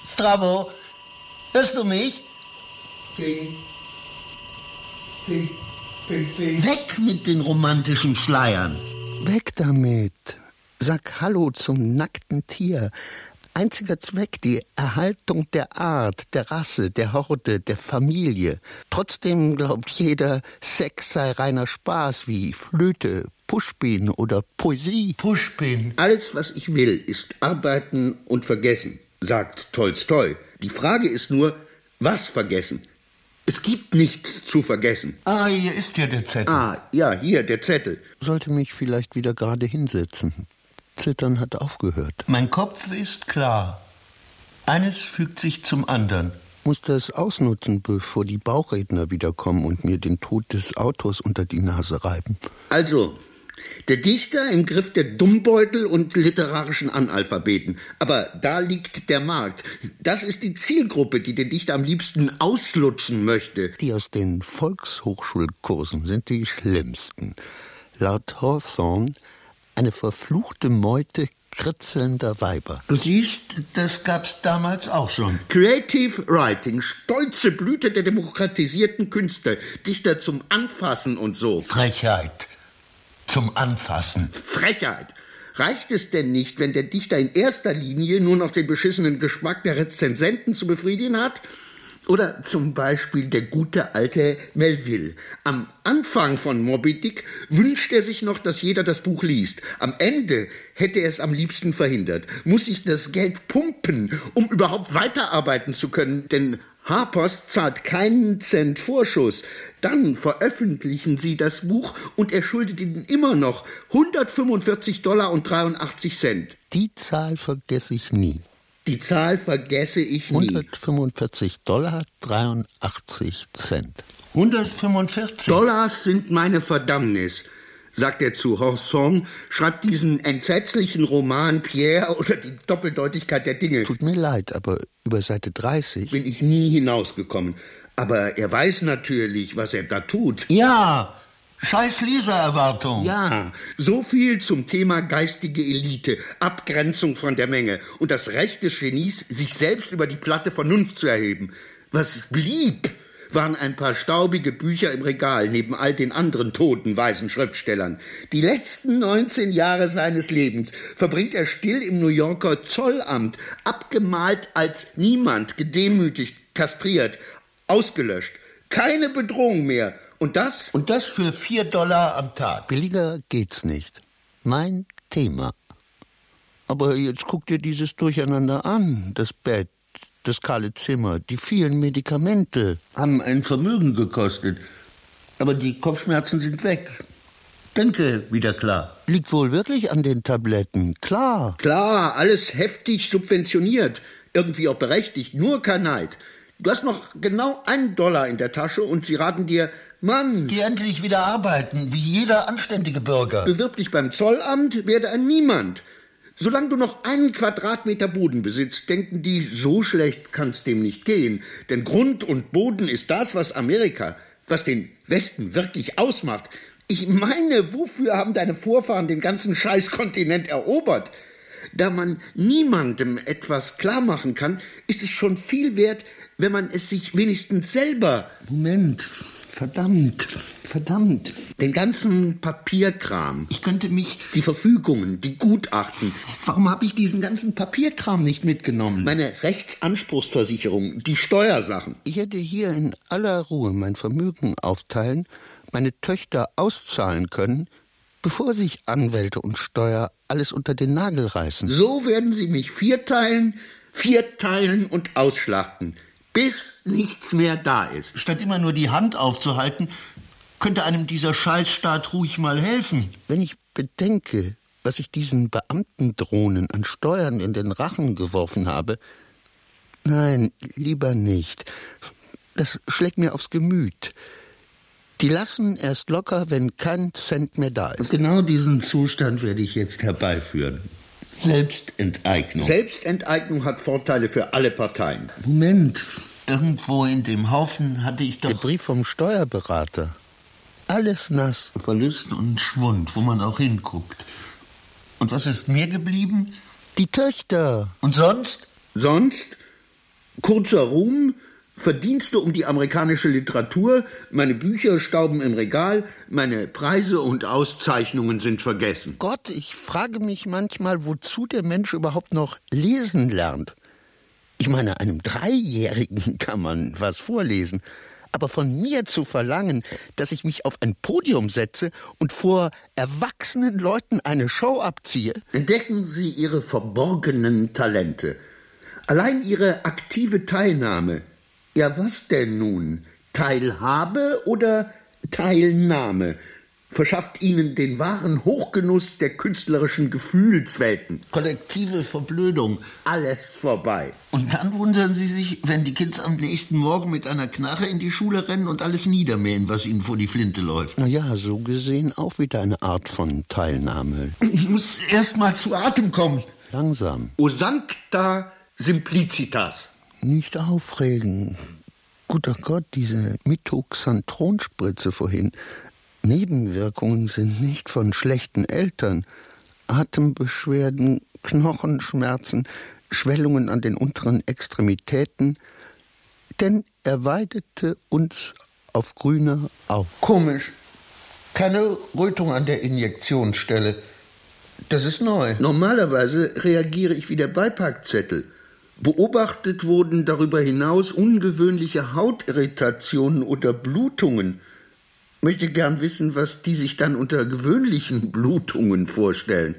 S4: Strabo, hörst du mich?
S6: Ping, ping, Weg mit den romantischen Schleiern.
S5: Weg damit. Sag Hallo zum nackten Tier. Einziger Zweck, die Erhaltung der Art, der Rasse, der Horde, der Familie. Trotzdem glaubt jeder, Sex sei reiner Spaß wie Flöte, Pushpin oder Poesie.
S6: Pushpin. Alles, was ich will, ist arbeiten und vergessen, sagt Tolstoi. Die Frage ist nur, was vergessen? Es gibt nichts zu vergessen.
S5: Hier ist ja der Zettel.
S6: Ja, hier, der Zettel.
S5: Sollte mich vielleicht wieder gerade hinsetzen. Zittern hat aufgehört.
S7: Mein Kopf ist klar. Eines fügt sich zum anderen.
S5: Musste es ausnutzen, bevor die Bauchredner wiederkommen und mir den Tod des Autors unter die Nase reiben.
S6: Also, der Dichter im Griff der Dummbeutel und literarischen Analphabeten. Aber da liegt der Markt. Das ist die Zielgruppe, die den Dichter am liebsten auslutschen möchte.
S5: Die aus den Volkshochschulkursen sind die schlimmsten. Laut Hawthorne eine verfluchte Meute kritzelnder Weiber.
S7: Du siehst, das gab's damals auch schon.
S6: Creative Writing, stolze Blüte der demokratisierten Künste, Dichter zum Anfassen und so.
S7: Frechheit. Zum Anfassen.
S6: Frechheit. Reicht es denn nicht, wenn der Dichter in erster Linie nur noch den beschissenen Geschmack der Rezensenten zu befriedigen hat? Oder zum Beispiel der gute alte Melville. Am Anfang von Moby Dick wünscht er sich noch, dass jeder das Buch liest. Am Ende hätte er es am liebsten verhindert. Muss sich das Geld pumpen, um überhaupt weiterarbeiten zu können, denn Harpers zahlt keinen Cent Vorschuss. Dann veröffentlichen sie das Buch und er schuldet ihnen immer noch $145,83.
S5: Die Zahl vergesse ich nie.
S6: Die Zahl vergesse ich nie.
S5: $145,83.
S7: 145
S6: Dollars sind meine Verdammnis, sagt er zu Hawthorne, schreibt diesen entsetzlichen Roman Pierre oder die Doppeldeutigkeit der Dinge.
S5: Tut mir leid, aber über Seite 30
S6: bin ich nie hinausgekommen. Aber er weiß natürlich, was er da tut.
S7: Ja, scheiß Lesererwartung.
S6: Ja, so viel zum Thema geistige Elite, Abgrenzung von der Menge und das Recht des Genies, sich selbst über die platte Vernunft zu erheben. Was blieb, waren ein paar staubige Bücher im Regal neben all den anderen toten weißen Schriftstellern. Die letzten 19 Jahre seines Lebens verbringt er still im New Yorker Zollamt, abgemalt als niemand, gedemütigt, kastriert, ausgelöscht. Keine Bedrohung mehr. Und das
S7: für $4 am Tag.
S5: Billiger geht's nicht. Mein Thema. Aber jetzt guck dir dieses Durcheinander an. Das Bett, das kahle Zimmer, die vielen Medikamente.
S7: Haben ein Vermögen gekostet. Aber die Kopfschmerzen sind weg. Denke wieder klar.
S5: Liegt wohl wirklich an den Tabletten, klar.
S6: Klar, alles heftig subventioniert. Irgendwie auch berechtigt, nur kein Neid. Du hast noch genau $1 in der Tasche und sie raten dir, Mann,
S7: geh endlich wieder arbeiten, wie jeder anständige Bürger.
S6: Bewirb dich beim Zollamt, werde ein Niemand. Solange du noch 1 Quadratmeter Boden besitzt, denken die, so schlecht kann's dem nicht gehen. Denn Grund und Boden ist das, was Amerika, was den Westen wirklich ausmacht. Ich meine, wofür haben deine Vorfahren den ganzen Scheißkontinent erobert? Da man niemandem etwas klar machen kann, ist es schon viel wert, wenn man es sich wenigstens selber...
S7: Moment, verdammt.
S6: Den ganzen Papierkram.
S7: Ich könnte mich...
S6: Die Verfügungen, die Gutachten.
S7: Warum habe ich diesen ganzen Papierkram nicht mitgenommen?
S6: Meine Rechtsanspruchsversicherung, die Steuersachen.
S5: Ich hätte hier in aller Ruhe mein Vermögen aufteilen, meine Töchter auszahlen können, bevor sich Anwälte und Steuer alles unter den Nagel reißen.
S6: So werden sie mich vierteilen und ausschlachten, bis nichts mehr da ist.
S7: Statt immer nur die Hand aufzuhalten, könnte einem dieser Scheißstaat ruhig mal helfen.
S5: Wenn ich bedenke, was ich diesen Beamtendrohnen an Steuern in den Rachen geworfen habe, nein, lieber nicht. Das schlägt mir aufs Gemüt. Die lassen erst locker, wenn kein Cent mehr da ist.
S7: Genau diesen Zustand werde ich jetzt herbeiführen. Selbstenteignung.
S6: Selbstenteignung hat Vorteile für alle Parteien.
S7: Moment, irgendwo in dem Haufen hatte ich doch...
S5: Der Brief vom Steuerberater. Alles nass.
S7: Verlust und Schwund, wo man auch hinguckt. Und was ist mir geblieben?
S5: Die Töchter.
S7: Und sonst?
S6: Sonst? Kurzer Ruhm, Verdienste um die amerikanische Literatur, meine Bücher stauben im Regal, meine Preise und Auszeichnungen sind vergessen.
S5: Gott, ich frage mich manchmal, wozu der Mensch überhaupt noch lesen lernt. Ich meine, einem 3-Jährigen kann man was vorlesen. Aber von mir zu verlangen, dass ich mich auf ein Podium setze und vor erwachsenen Leuten eine Show abziehe?
S6: Entdecken Sie Ihre verborgenen Talente. Allein Ihre aktive Teilnahme. Ja, was denn nun? Teilhabe oder Teilnahme? Verschafft Ihnen den wahren Hochgenuss der künstlerischen Gefühlswelten.
S7: Kollektive Verblödung.
S6: Alles vorbei.
S7: Und dann wundern Sie sich, wenn die Kids am nächsten Morgen mit einer Knarre in die Schule rennen und alles niedermähen, was ihnen vor die Flinte läuft.
S5: Na ja, so gesehen auch wieder eine Art von Teilnahme.
S7: Ich muss erst mal zu Atem kommen.
S5: Langsam.
S6: O sancta simplicitas.
S5: Nicht aufregen. Guter Gott, diese Mitoxantronspritze vorhin. Nebenwirkungen sind nicht von schlechten Eltern. Atembeschwerden, Knochenschmerzen, Schwellungen an den unteren Extremitäten. Denn er weidete uns auf grüner Au.
S7: Komisch. Keine Rötung an der Injektionsstelle. Das ist neu.
S6: Normalerweise reagiere ich wie der Beipackzettel. Beobachtet wurden darüber hinaus ungewöhnliche Hautirritationen oder Blutungen. Möchte gern wissen, was die sich dann unter gewöhnlichen Blutungen vorstellen.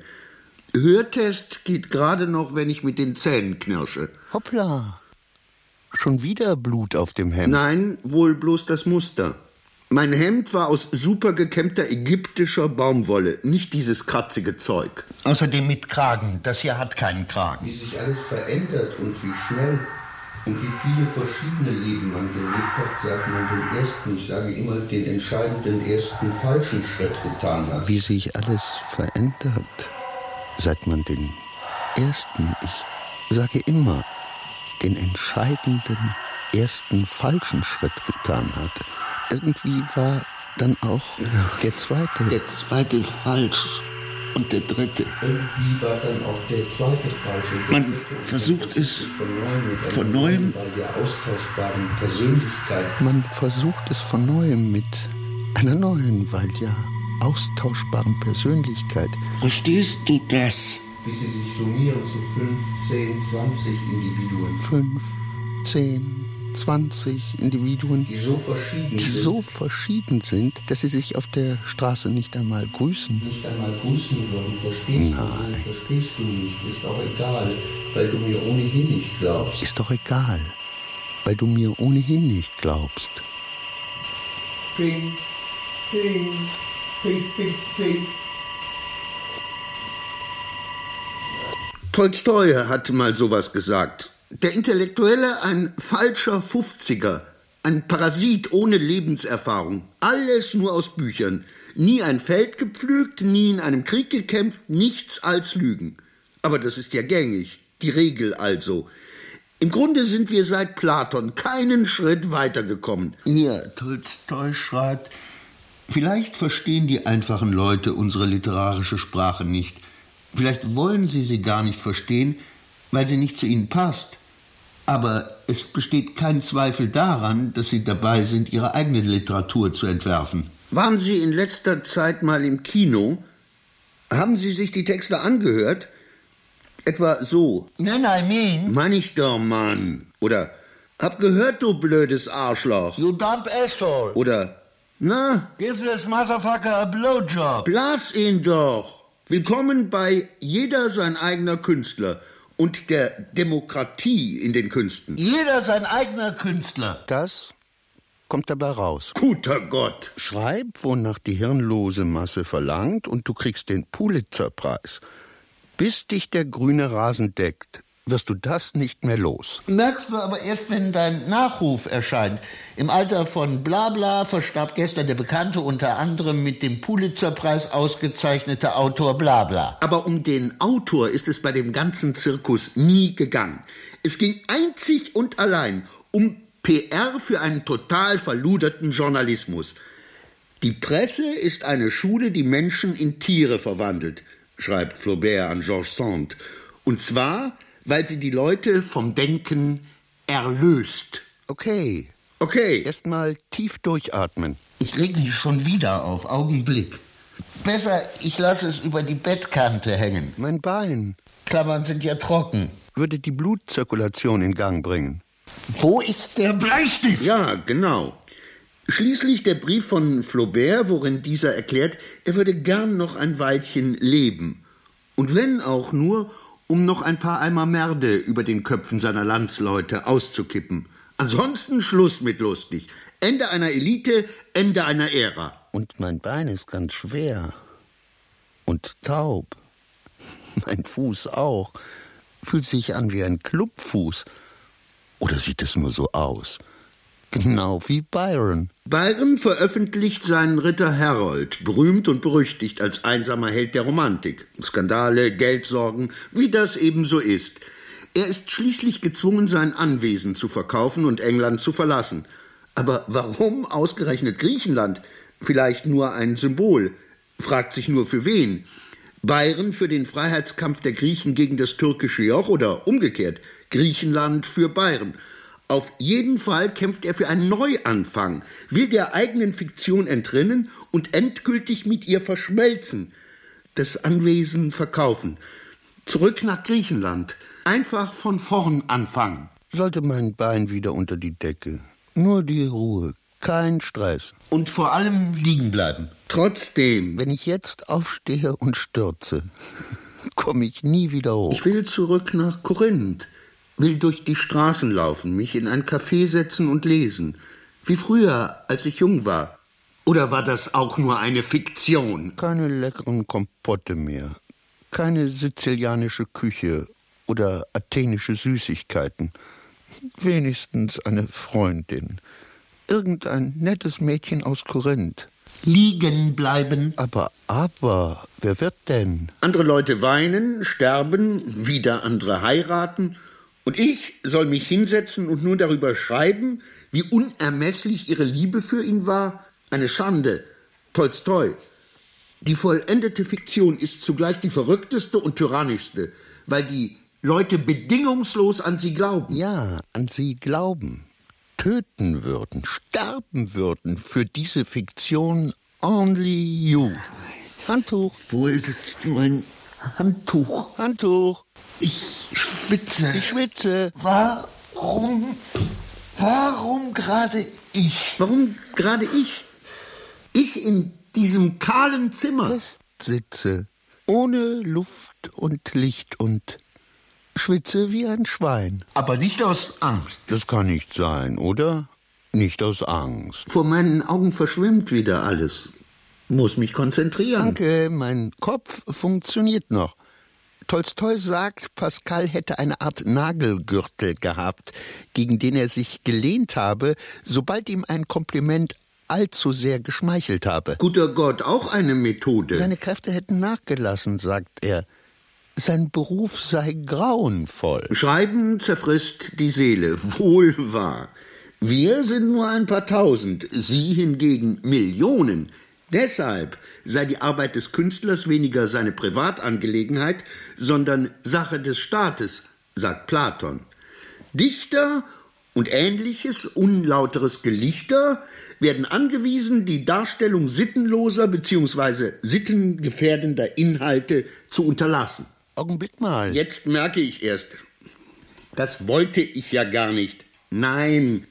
S6: Hörtest geht gerade noch, wenn ich mit den Zähnen knirsche.
S5: Hoppla. Schon wieder Blut auf dem Hemd.
S6: Nein, wohl bloß das Muster. Mein Hemd war aus super gekämmter ägyptischer Baumwolle, nicht dieses kratzige Zeug.
S7: Außerdem mit Kragen. Das hier hat keinen Kragen.
S6: Wie sich alles verändert und wie schnell und wie viele verschiedene Leben man gelebt hat, seit man den ersten, ich sage immer, den entscheidenden ersten falschen Schritt getan hat.
S5: Wie sich alles verändert, seit man den ersten, ich sage immer, den entscheidenden ersten falschen Schritt getan hat. Irgendwie war dann auch der zweite.
S7: Der zweite falsch und der dritte.
S6: Irgendwie war dann auch der zweite falsche.
S7: Man versucht es von neuem.
S6: Bei der austauschbaren Persönlichkeit.
S5: Man versucht es von neuem mit einer neuen, weil ja austauschbaren Persönlichkeit.
S7: Verstehst du das?
S6: Bis sie sich summieren zu 5, 10, 20 Individuen.
S5: 5, 10, 20 Individuen,
S6: die
S5: so verschieden sind, dass sie sich auf der Straße nicht einmal grüßen.
S6: Nicht einmal grüßen würden, verstehst du? Verstehst du nicht, ist auch egal, weil du mir ohnehin nicht glaubst.
S5: Ist doch egal, weil du mir ohnehin nicht glaubst.
S6: Ping, ping, ping, ping, ping. Tolstoi hat mal sowas gesagt. Der Intellektuelle ein falscher 50er, ein Parasit ohne Lebenserfahrung. Alles nur aus Büchern. Nie ein Feld gepflügt, nie in einem Krieg gekämpft, nichts als Lügen. Aber das ist ja gängig, die Regel also. Im Grunde sind wir seit Platon keinen Schritt weitergekommen.
S7: Hier, Tolstoi schreibt, vielleicht verstehen die einfachen Leute unsere literarische Sprache nicht. Vielleicht wollen sie gar nicht verstehen, weil sie nicht zu ihnen passt. Aber es besteht kein Zweifel daran, dass sie dabei sind, ihre eigene Literatur zu entwerfen.
S6: Waren Sie in letzter Zeit mal im Kino? Haben Sie sich die Texte angehört? Etwa so.
S7: Then I mean...
S6: Mann ich doch, Mann. Oder, hab gehört, du blödes Arschloch.
S7: You dumb asshole.
S6: Oder, na?
S7: Give this motherfucker a blowjob.
S6: Blas ihn doch. Willkommen bei Jeder sein eigener Künstler und der Demokratie in den Künsten.
S7: Jeder sein eigener Künstler.
S5: Das kommt dabei raus.
S6: Guter Gott.
S5: Schreib, wonach die hirnlose Masse verlangt, und du kriegst den Pulitzerpreis. Bis dich der grüne Rasen deckt, wirst du das nicht mehr los.
S7: Merkst du aber erst, wenn dein Nachruf erscheint. Im Alter von Blabla verstarb gestern der bekannte, unter anderem mit dem Pulitzerpreis ausgezeichnete Autor Blabla.
S6: Aber um den Autor ist es bei dem ganzen Zirkus nie gegangen. Es ging einzig und allein um PR für einen total verluderten Journalismus. Die Presse ist eine Schule, die Menschen in Tiere verwandelt, schreibt Flaubert an Georges Sand. Und zwar, weil sie die Leute vom Denken erlöst.
S3: Okay. Erstmal tief durchatmen.
S7: Ich reg mich schon wieder auf. Augenblick. Besser, ich lasse es über die Bettkante hängen.
S3: Mein Bein.
S7: Klammern sind ja trocken.
S3: Würde die Blutzirkulation in Gang bringen.
S7: Wo ist der Bleistift?
S6: Ja, genau. Schließlich der Brief von Flaubert, worin dieser erklärt, er würde gern noch ein Weilchen leben. Und wenn auch nur, um noch ein paar Eimer Merde über den Köpfen seiner Landsleute auszukippen. Ansonsten Schluss mit lustig. Ende einer Elite, Ende einer Ära.
S3: Und mein Bein ist ganz schwer. Und taub. Mein Fuß auch. Fühlt sich an wie ein Clubfuß. Oder sieht es nur so aus? Genau wie Byron.
S6: Byron veröffentlicht seinen Ritter Harold, berühmt und berüchtigt als einsamer Held der Romantik. Skandale, Geldsorgen, wie das eben so ist. Er ist schließlich gezwungen, sein Anwesen zu verkaufen und England zu verlassen. Aber warum ausgerechnet Griechenland? Vielleicht nur ein Symbol. Fragt sich nur für wen. Byron für den Freiheitskampf der Griechen gegen das türkische Joch oder umgekehrt, Griechenland für Byron. Auf jeden Fall kämpft er für einen Neuanfang, will der eigenen Fiktion entrinnen und endgültig mit ihr verschmelzen, das Anwesen verkaufen. Zurück nach Griechenland, einfach von vorn anfangen.
S3: Sollte mein Bein wieder unter die Decke. Nur die Ruhe, kein Stress.
S7: Und vor allem liegen bleiben.
S6: Trotzdem,
S3: Wenn ich jetzt aufstehe und stürze, komme ich nie wieder hoch.
S6: ich will zurück nach Korinth, will durch die Straßen laufen, mich in ein Café setzen und lesen. Wie früher, als ich jung war. Oder war das auch nur eine Fiktion?
S3: Keine leckeren Kompotte mehr. Keine sizilianische Küche oder athenische Süßigkeiten. Wenigstens eine Freundin. Irgendein nettes Mädchen aus Korinth.
S7: Liegen bleiben.
S3: Aber, wer wird denn?
S6: Andere Leute weinen, sterben, wieder andere heiraten. Und ich soll mich hinsetzen und nur darüber schreiben, wie unermesslich ihre Liebe für ihn war? Eine Schande. Tolstoi. Die vollendete Fiktion ist zugleich die verrückteste und tyrannischste, weil die Leute bedingungslos an sie glauben.
S3: Ja, an sie glauben. Töten würden, sterben würden für diese Fiktion only you. Handtuch.
S7: Wo ist mein Handtuch?
S3: Handtuch.
S7: Ich schwitze.
S3: Ich schwitze.
S7: Warum gerade ich?
S6: Warum gerade ich? Ich in diesem kahlen Zimmer.
S3: Festsitze. Ohne Luft und Licht und schwitze wie ein Schwein.
S7: Aber nicht aus Angst.
S3: Das kann nicht sein, oder? Nicht aus Angst.
S6: Vor meinen Augen verschwimmt wieder alles. Muss mich konzentrieren.
S3: Danke, mein Kopf funktioniert noch. Tolstoi sagt, Pascal hätte eine Art Nagelgürtel gehabt, gegen den er sich gelehnt habe, sobald ihm ein Kompliment allzu sehr geschmeichelt habe.
S6: Guter Gott, auch eine Methode.
S3: Seine Kräfte hätten nachgelassen, sagt er. Sein Beruf sei grauenvoll.
S6: Schreiben zerfrisst die Seele, wohl wahr. Wir sind nur ein paar Tausend, Sie hingegen Millionen. Deshalb sei die Arbeit des Künstlers weniger seine Privatangelegenheit, sondern Sache des Staates, sagt Platon. Dichter und ähnliches unlauteres Gelichter werden angewiesen, die Darstellung sittenloser bzw. sittengefährdender Inhalte zu unterlassen.
S3: Augenblick mal.
S6: Jetzt merke ich erst, das wollte ich ja gar nicht. Nein,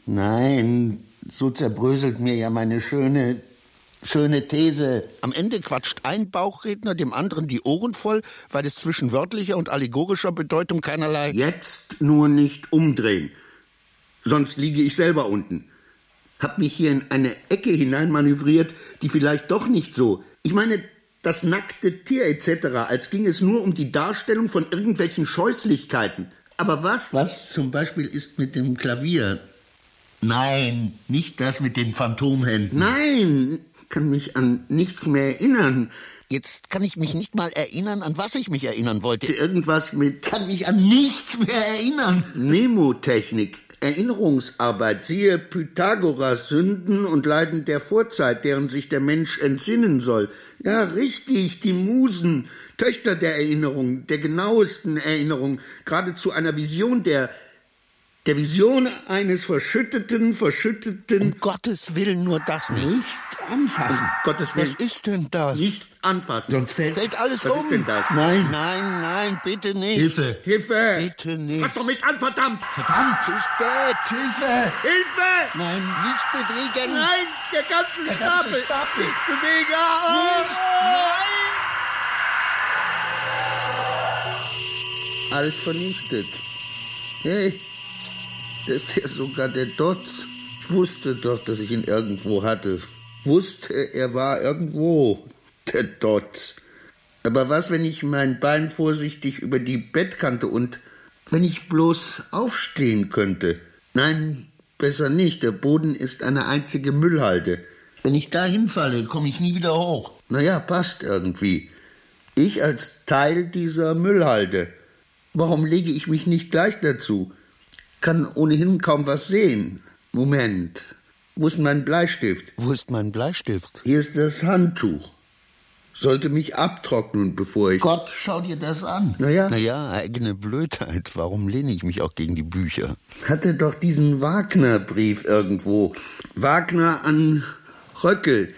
S7: So zerbröselt mir ja meine schöne These.
S3: Am Ende quatscht ein Bauchredner dem anderen die Ohren voll, weil es zwischen wörtlicher und allegorischer Bedeutung keinerlei...
S6: jetzt nur nicht umdrehen. Sonst liege ich selber unten. Hab mich hier in eine Ecke hineinmanövriert, die vielleicht doch nicht so... Ich meine, das nackte Tier etc., als ging es nur um die Darstellung von irgendwelchen Scheußlichkeiten. Aber was?
S7: Was zum Beispiel ist mit dem Klavier? Nein, nicht das mit den Phantomhänden.
S6: Nein, kann mich an nichts mehr erinnern.
S3: Jetzt kann ich mich nicht mal erinnern, an was ich mich erinnern wollte.
S6: Irgendwas mit
S7: Kann mich an nichts mehr erinnern.
S6: Mnemotechnik, Erinnerungsarbeit, siehe Pythagoras Sünden und Leiden der Vorzeit, deren sich der Mensch entsinnen soll. Ja, richtig, die Musen, Töchter der Erinnerung, der genauesten Erinnerung, geradezu einer Vision der Der Vision eines verschütteten...
S5: Um Gottes Willen nur das nicht.
S6: Nicht anfassen. Um Gottes Willen.
S5: Was ist denn das?
S6: Nicht anfassen.
S7: Sonst
S5: Fällt alles
S6: Was
S5: um.
S6: ist denn das?
S5: Nein, bitte nicht.
S7: Hilfe!
S6: Hilfe!
S5: Bitte nicht.
S6: Fass doch mich an, verdammt!
S5: Verdammt, zu spät.
S7: Hilfe!
S6: Hilfe!
S5: Nein, nicht bewegen.
S6: Nein, der ganze Stapel! Nicht bewegen! Nein! Alles vernichtet. Hey, da ist ja sogar der Dotz. Ich wusste doch, dass ich ihn irgendwo hatte. Wusste, er war irgendwo, der Dotz. Aber was, wenn ich mein Bein vorsichtig über die Bettkante und wenn ich bloß aufstehen könnte? Nein, besser nicht. Der Boden ist eine einzige Müllhalde.
S7: Wenn ich da hinfalle, komme ich nie wieder hoch.
S6: Naja, passt irgendwie. Ich als Teil dieser Müllhalde. Warum lege ich mich nicht gleich dazu? Kann ohnehin kaum was sehen. Moment. Wo ist mein Bleistift?
S5: Wo ist mein Bleistift?
S6: Hier ist das Handtuch. Sollte mich abtrocknen, bevor ich...
S7: Gott, schau dir das an.
S5: Naja, eigene Blödheit. Warum lehne ich mich auch gegen die Bücher?
S6: Hatte doch diesen Wagner-Brief irgendwo. Wagner an Röckel.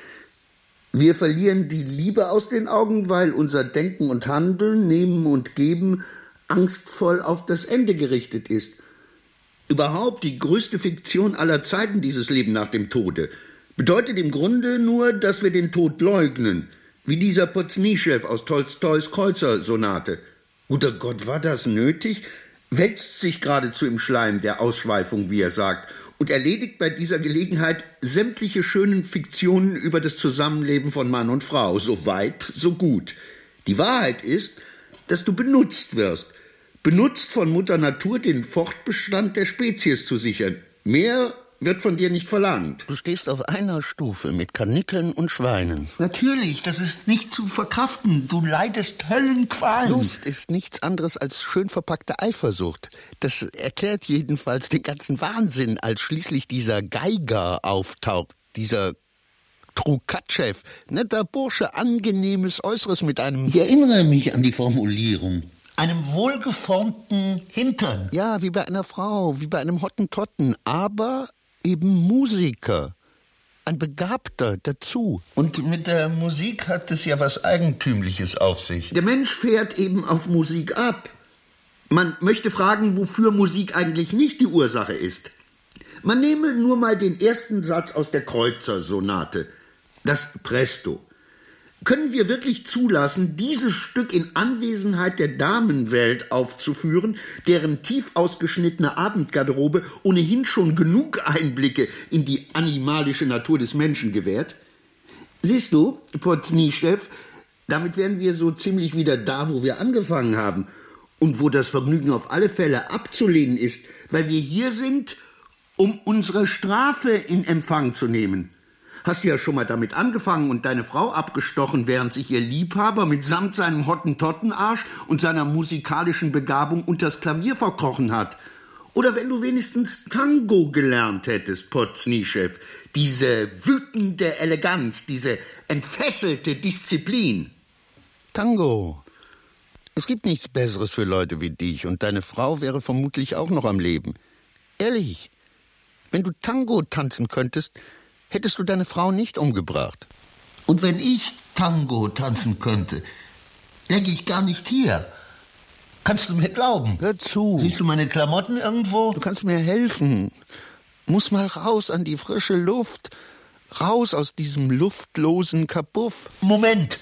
S6: Wir verlieren die Liebe aus den Augen, weil unser Denken und Handeln, Nehmen und Geben angstvoll auf das Ende gerichtet ist. Überhaupt die größte Fiktion aller Zeiten, dieses Leben nach dem Tode, bedeutet im Grunde nur, dass wir den Tod leugnen, wie dieser Poznischew aus Tolstois Kreuzer-Sonate. Guter Gott, war das nötig? Wälzt sich geradezu im Schleim der Ausschweifung, wie er sagt, und erledigt bei dieser Gelegenheit sämtliche schönen Fiktionen über das Zusammenleben von Mann und Frau. So weit, so gut. Die Wahrheit ist, dass du benutzt wirst. Benutzt von Mutter Natur, den Fortbestand der Spezies zu sichern. Mehr wird von dir nicht verlangt.
S5: Du stehst auf einer Stufe mit Karnickeln und Schweinen.
S7: Natürlich, das ist nicht zu verkraften. Du leidest Höllenqualen.
S5: Lust ist nichts anderes als schön verpackte Eifersucht. Das erklärt jedenfalls den ganzen Wahnsinn, als schließlich dieser Geiger auftaucht, dieser Trukatschew, netter Bursche, angenehmes Äußeres mit einem...
S7: Ich erinnere mich an die Formulierung. Einem wohlgeformten Hintern.
S5: Ja, wie bei einer Frau, wie bei einem Hottentotten, aber eben Musiker. Ein Begabter dazu.
S7: Und mit der Musik hat es ja was Eigentümliches auf sich.
S6: Der Mensch fährt eben auf Musik ab. Man möchte fragen, wofür Musik eigentlich nicht die Ursache ist. Man nehme nur mal den ersten Satz aus der Kreuzer-Sonate, das Presto. Können wir wirklich zulassen, dieses Stück in Anwesenheit der Damenwelt aufzuführen, deren tief ausgeschnittene Abendgarderobe ohnehin schon genug Einblicke in die animalische Natur des Menschen gewährt? Siehst du, Poznischew, damit wären wir so ziemlich wieder da, wo wir angefangen haben und wo das Vergnügen auf alle Fälle abzulehnen ist, weil wir hier sind, um unsere Strafe in Empfang zu nehmen. Hast du ja schon mal damit angefangen und deine Frau abgestochen, während sich ihr Liebhaber mitsamt seinem Hottentottenarsch und seiner musikalischen Begabung unters Klavier verkrochen hat. Oder wenn du wenigstens Tango gelernt hättest, Poznischew. Diese wütende Eleganz, diese entfesselte Disziplin.
S5: Tango. Es gibt nichts Besseres für Leute wie dich und deine Frau wäre vermutlich auch noch am Leben. Ehrlich, wenn du Tango tanzen könntest, hättest du deine Frau nicht umgebracht.
S7: Und wenn ich Tango tanzen könnte, läge ich gar nicht hier. Kannst du mir glauben?
S5: Hör zu.
S7: Siehst du meine Klamotten irgendwo?
S5: Du kannst mir helfen. Muss mal raus an die frische Luft. Raus aus diesem luftlosen Kabuff.
S7: Moment.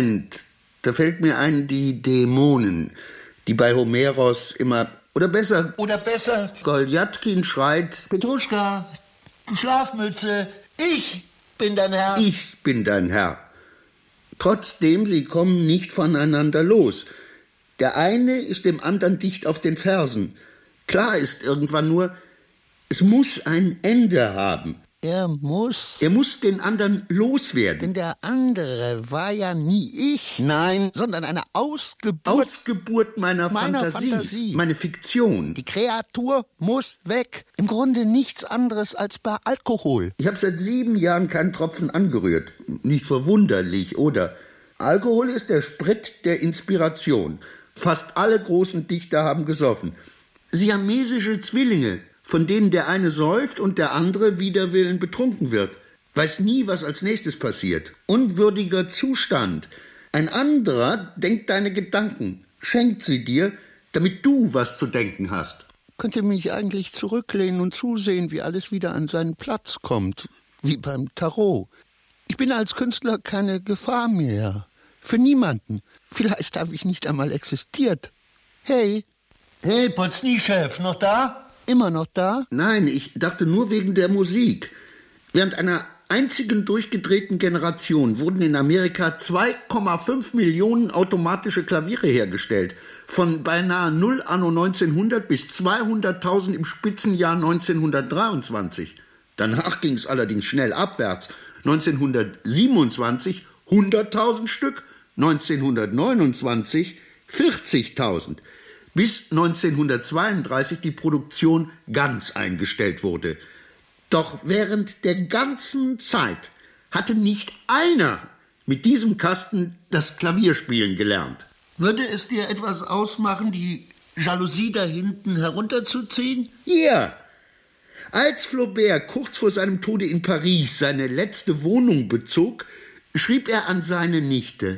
S6: Da fällt mir ein, die Dämonen, die bei Homeros immer... Oder besser... Goljatkin schreit...
S7: Petruschka, du Schlafmütze... Ich bin dein Herr.
S6: Ich bin dein Herr. Trotzdem, sie kommen nicht voneinander los. Der eine ist dem anderen dicht auf den Fersen. Klar ist irgendwann nur, es muss ein Ende haben.
S5: Er muss
S6: den anderen loswerden.
S5: Denn der andere war ja nie ich. Nein, sondern eine Ausgeburt
S6: meiner Fantasie. Meine Fiktion.
S5: Die Kreatur muss weg. Im Grunde nichts anderes als bei Alkohol.
S6: Ich habe seit 7 Jahren keinen Tropfen angerührt. Nicht verwunderlich, oder? Alkohol ist der Sprit der Inspiration. Fast alle großen Dichter haben gesoffen. Siamesische Zwillinge von denen der eine säuft und der andere wider Willen betrunken wird. Weiß nie, was als nächstes passiert. Unwürdiger Zustand. Ein anderer denkt deine Gedanken, schenkt sie dir, damit du was zu denken hast.
S5: Könnte mich eigentlich zurücklehnen und zusehen, wie alles wieder an seinen Platz kommt, wie beim Tarot. Ich bin als Künstler keine Gefahr mehr. Für niemanden. Vielleicht habe ich nicht einmal existiert. Hey.
S7: Hey, Potzny-Chef, noch da?
S5: Immer noch da?
S6: Nein, ich dachte nur wegen der Musik. Während einer einzigen durchgedrehten Generation wurden in Amerika 2,5 Millionen automatische Klaviere hergestellt. Von beinahe 0 anno 1900 bis 200.000 im Spitzenjahr 1923. Danach ging es allerdings schnell abwärts. 1927 100.000 Stück, 1929 40.000. Bis 1932 die Produktion ganz eingestellt wurde. Doch während der ganzen Zeit hatte nicht einer mit diesem Kasten das Klavierspielen gelernt.
S7: Würde es dir etwas ausmachen, die Jalousie da hinten herunterzuziehen?
S6: Ja. Als Flaubert kurz vor seinem Tode in Paris seine letzte Wohnung bezog, schrieb er an seine Nichte: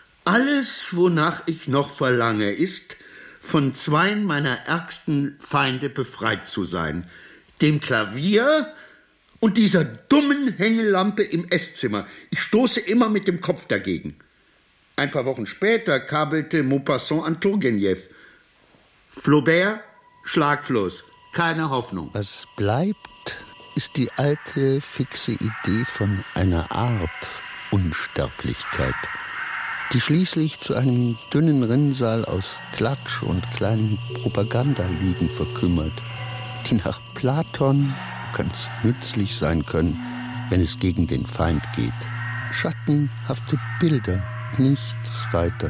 S6: Alles, wonach ich noch verlange, ist, von zweien meiner ärgsten Feinde befreit zu sein. Dem Klavier und dieser dummen Hängelampe im Esszimmer. Ich stoße immer mit dem Kopf dagegen. Ein paar Wochen später kabelte Maupassant an Turgenev. Flaubert, schlaglos, keine Hoffnung.
S5: Was bleibt, ist die alte, fixe Idee von einer Art Unsterblichkeit, die schließlich zu einem dünnen Rinnsal aus Klatsch und kleinen Propagandalügen verkümmert, die nach Platon ganz nützlich sein können, wenn es gegen den Feind geht. Schattenhafte Bilder, nichts weiter.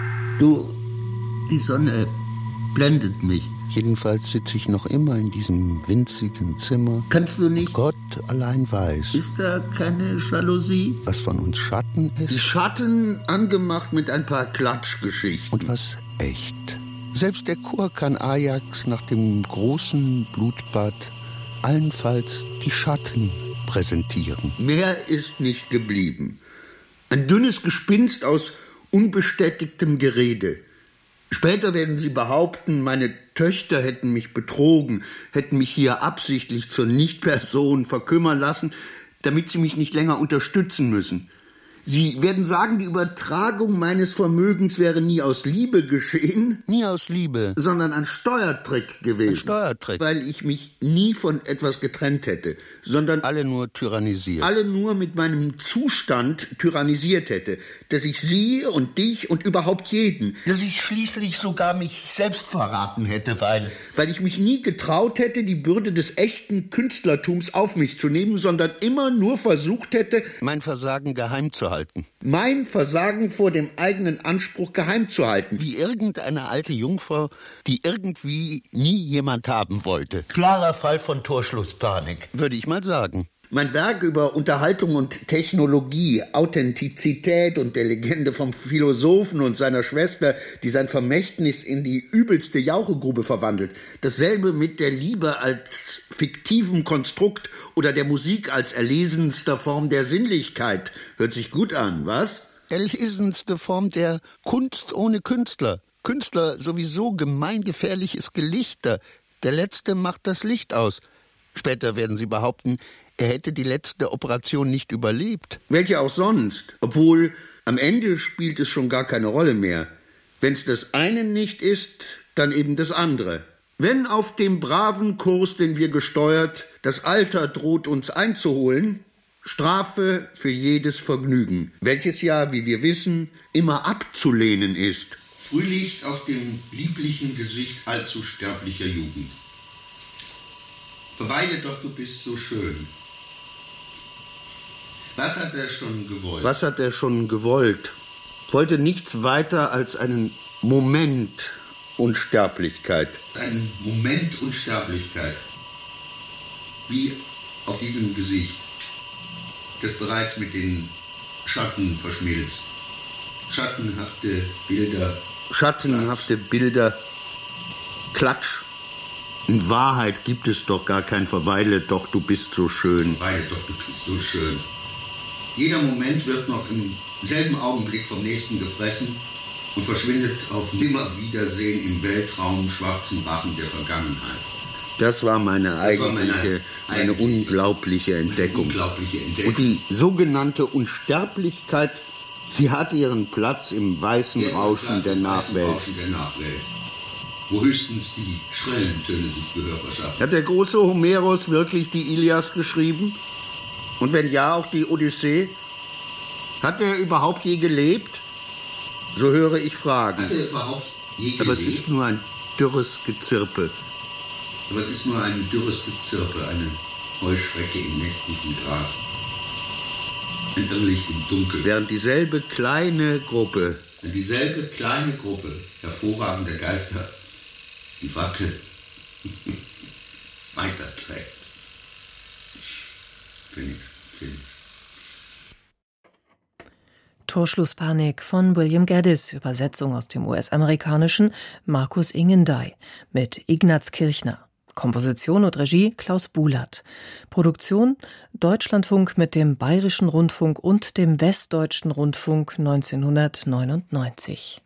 S7: Du, die Sonne blendet mich.
S5: Jedenfalls sitze ich noch immer in diesem winzigen Zimmer.
S7: Kannst du nicht?
S5: Gott allein weiß.
S7: Ist da keine Jalousie?
S5: Was von uns Schatten ist.
S6: Die Schatten angemacht mit ein paar Klatschgeschichten.
S5: Und was echt. Selbst der Chor kann Ajax nach dem großen Blutbad allenfalls die Schatten präsentieren.
S6: Mehr ist nicht geblieben. Ein dünnes Gespinst aus unbestätigtem Gerede. Später werden sie behaupten, meine Töchter hätten mich betrogen, hätten mich hier absichtlich zur Nichtperson verkümmern lassen, damit sie mich nicht länger unterstützen müssen. Sie werden sagen, die Übertragung meines Vermögens wäre nie aus Liebe geschehen.
S5: Nie aus Liebe.
S6: Sondern ein Steuertrick gewesen.
S5: Ein Steuertrick.
S6: Weil ich mich nie von etwas getrennt hätte, sondern
S5: alle nur tyrannisiert.
S6: Alle nur mit meinem Zustand tyrannisiert hätte. Dass ich sie und dich und überhaupt jeden.
S7: Dass ich schließlich sogar mich selbst verraten hätte,
S6: weil ich mich nie getraut hätte, die Bürde des echten Künstlertums auf mich zu nehmen, sondern immer nur versucht hätte,
S5: mein Versagen geheim zu halten.
S6: Mein Versagen vor dem eigenen Anspruch geheim zu halten.
S5: Wie irgendeine alte Jungfrau, die irgendwie nie jemand haben wollte.
S7: Klarer Fall von Torschlusspanik.
S5: Würde ich mal sagen.
S6: Mein Werk über Unterhaltung und Technologie, Authentizität und der Legende vom Philosophen und seiner Schwester, die sein Vermächtnis in die übelste Jauchegrube verwandelt. Dasselbe mit der Liebe als fiktivem Konstrukt oder der Musik als erlesenster Form der Sinnlichkeit. Hört sich gut an, was?
S5: Erlesenste Form der Kunst ohne Künstler. Künstler sowieso gemeingefährliches Gelichter. Der Letzte macht das Licht aus. Später werden sie behaupten, er hätte die letzte Operation nicht überlebt.
S6: Welche auch sonst. Obwohl, am Ende spielt es schon gar keine Rolle mehr. Wenn's das eine nicht ist, dann eben das andere. Wenn auf dem braven Kurs, den wir gesteuert, das Alter droht uns einzuholen, Strafe für jedes Vergnügen, welches ja, wie wir wissen, immer abzulehnen ist.
S3: Frühlicht auf dem lieblichen Gesicht allzu sterblicher Jugend. Verweile doch, du bist so schön. Was hat er schon gewollt?
S6: Was hat er schon gewollt? Wollte nichts weiter als einen Moment Unsterblichkeit.
S3: Ein Moment Unsterblichkeit. Wie auf diesem Gesicht, das bereits mit den Schatten verschmilzt. Schattenhafte Bilder.
S6: Schattenhafte Bilder. Klatsch. In Wahrheit gibt es doch gar kein Verweile, doch du bist so schön.
S7: Verweile, doch du bist so schön. Jeder Moment wird noch im selben Augenblick vom nächsten gefressen und verschwindet auf Nimmerwiedersehen im Weltraum schwarzen Rachen der Vergangenheit.
S6: Das war meine unglaubliche Entdeckung. Und die sogenannte Unsterblichkeit, sie hat ihren Platz im weißen Rauschen der Nachwelt.
S7: Wo höchstens die schrillen Töne sich Gehör verschaffen.
S6: Hat der große Homeros wirklich die Ilias geschrieben? Und wenn ja, auch die Odyssee? Hat er überhaupt je gelebt? So höre ich Fragen.
S7: Hat er überhaupt je gelebt?
S6: Aber es ist nur ein dürres Gezirpe.
S7: Eine Heuschrecke im nächtlichen Gras. Ein Irrlicht im Dunkel.
S6: Während dieselbe kleine Gruppe
S7: hervorragender Geister die Fackel weiterträgt. Finish.
S2: Torschlusspanik von William Gaddis, Übersetzung aus dem US-amerikanischen Markus Ingendey mit Ignaz Kirchner. Komposition und Regie Klaus Bulat. Produktion Deutschlandfunk mit dem Bayerischen Rundfunk und dem Westdeutschen Rundfunk 1999.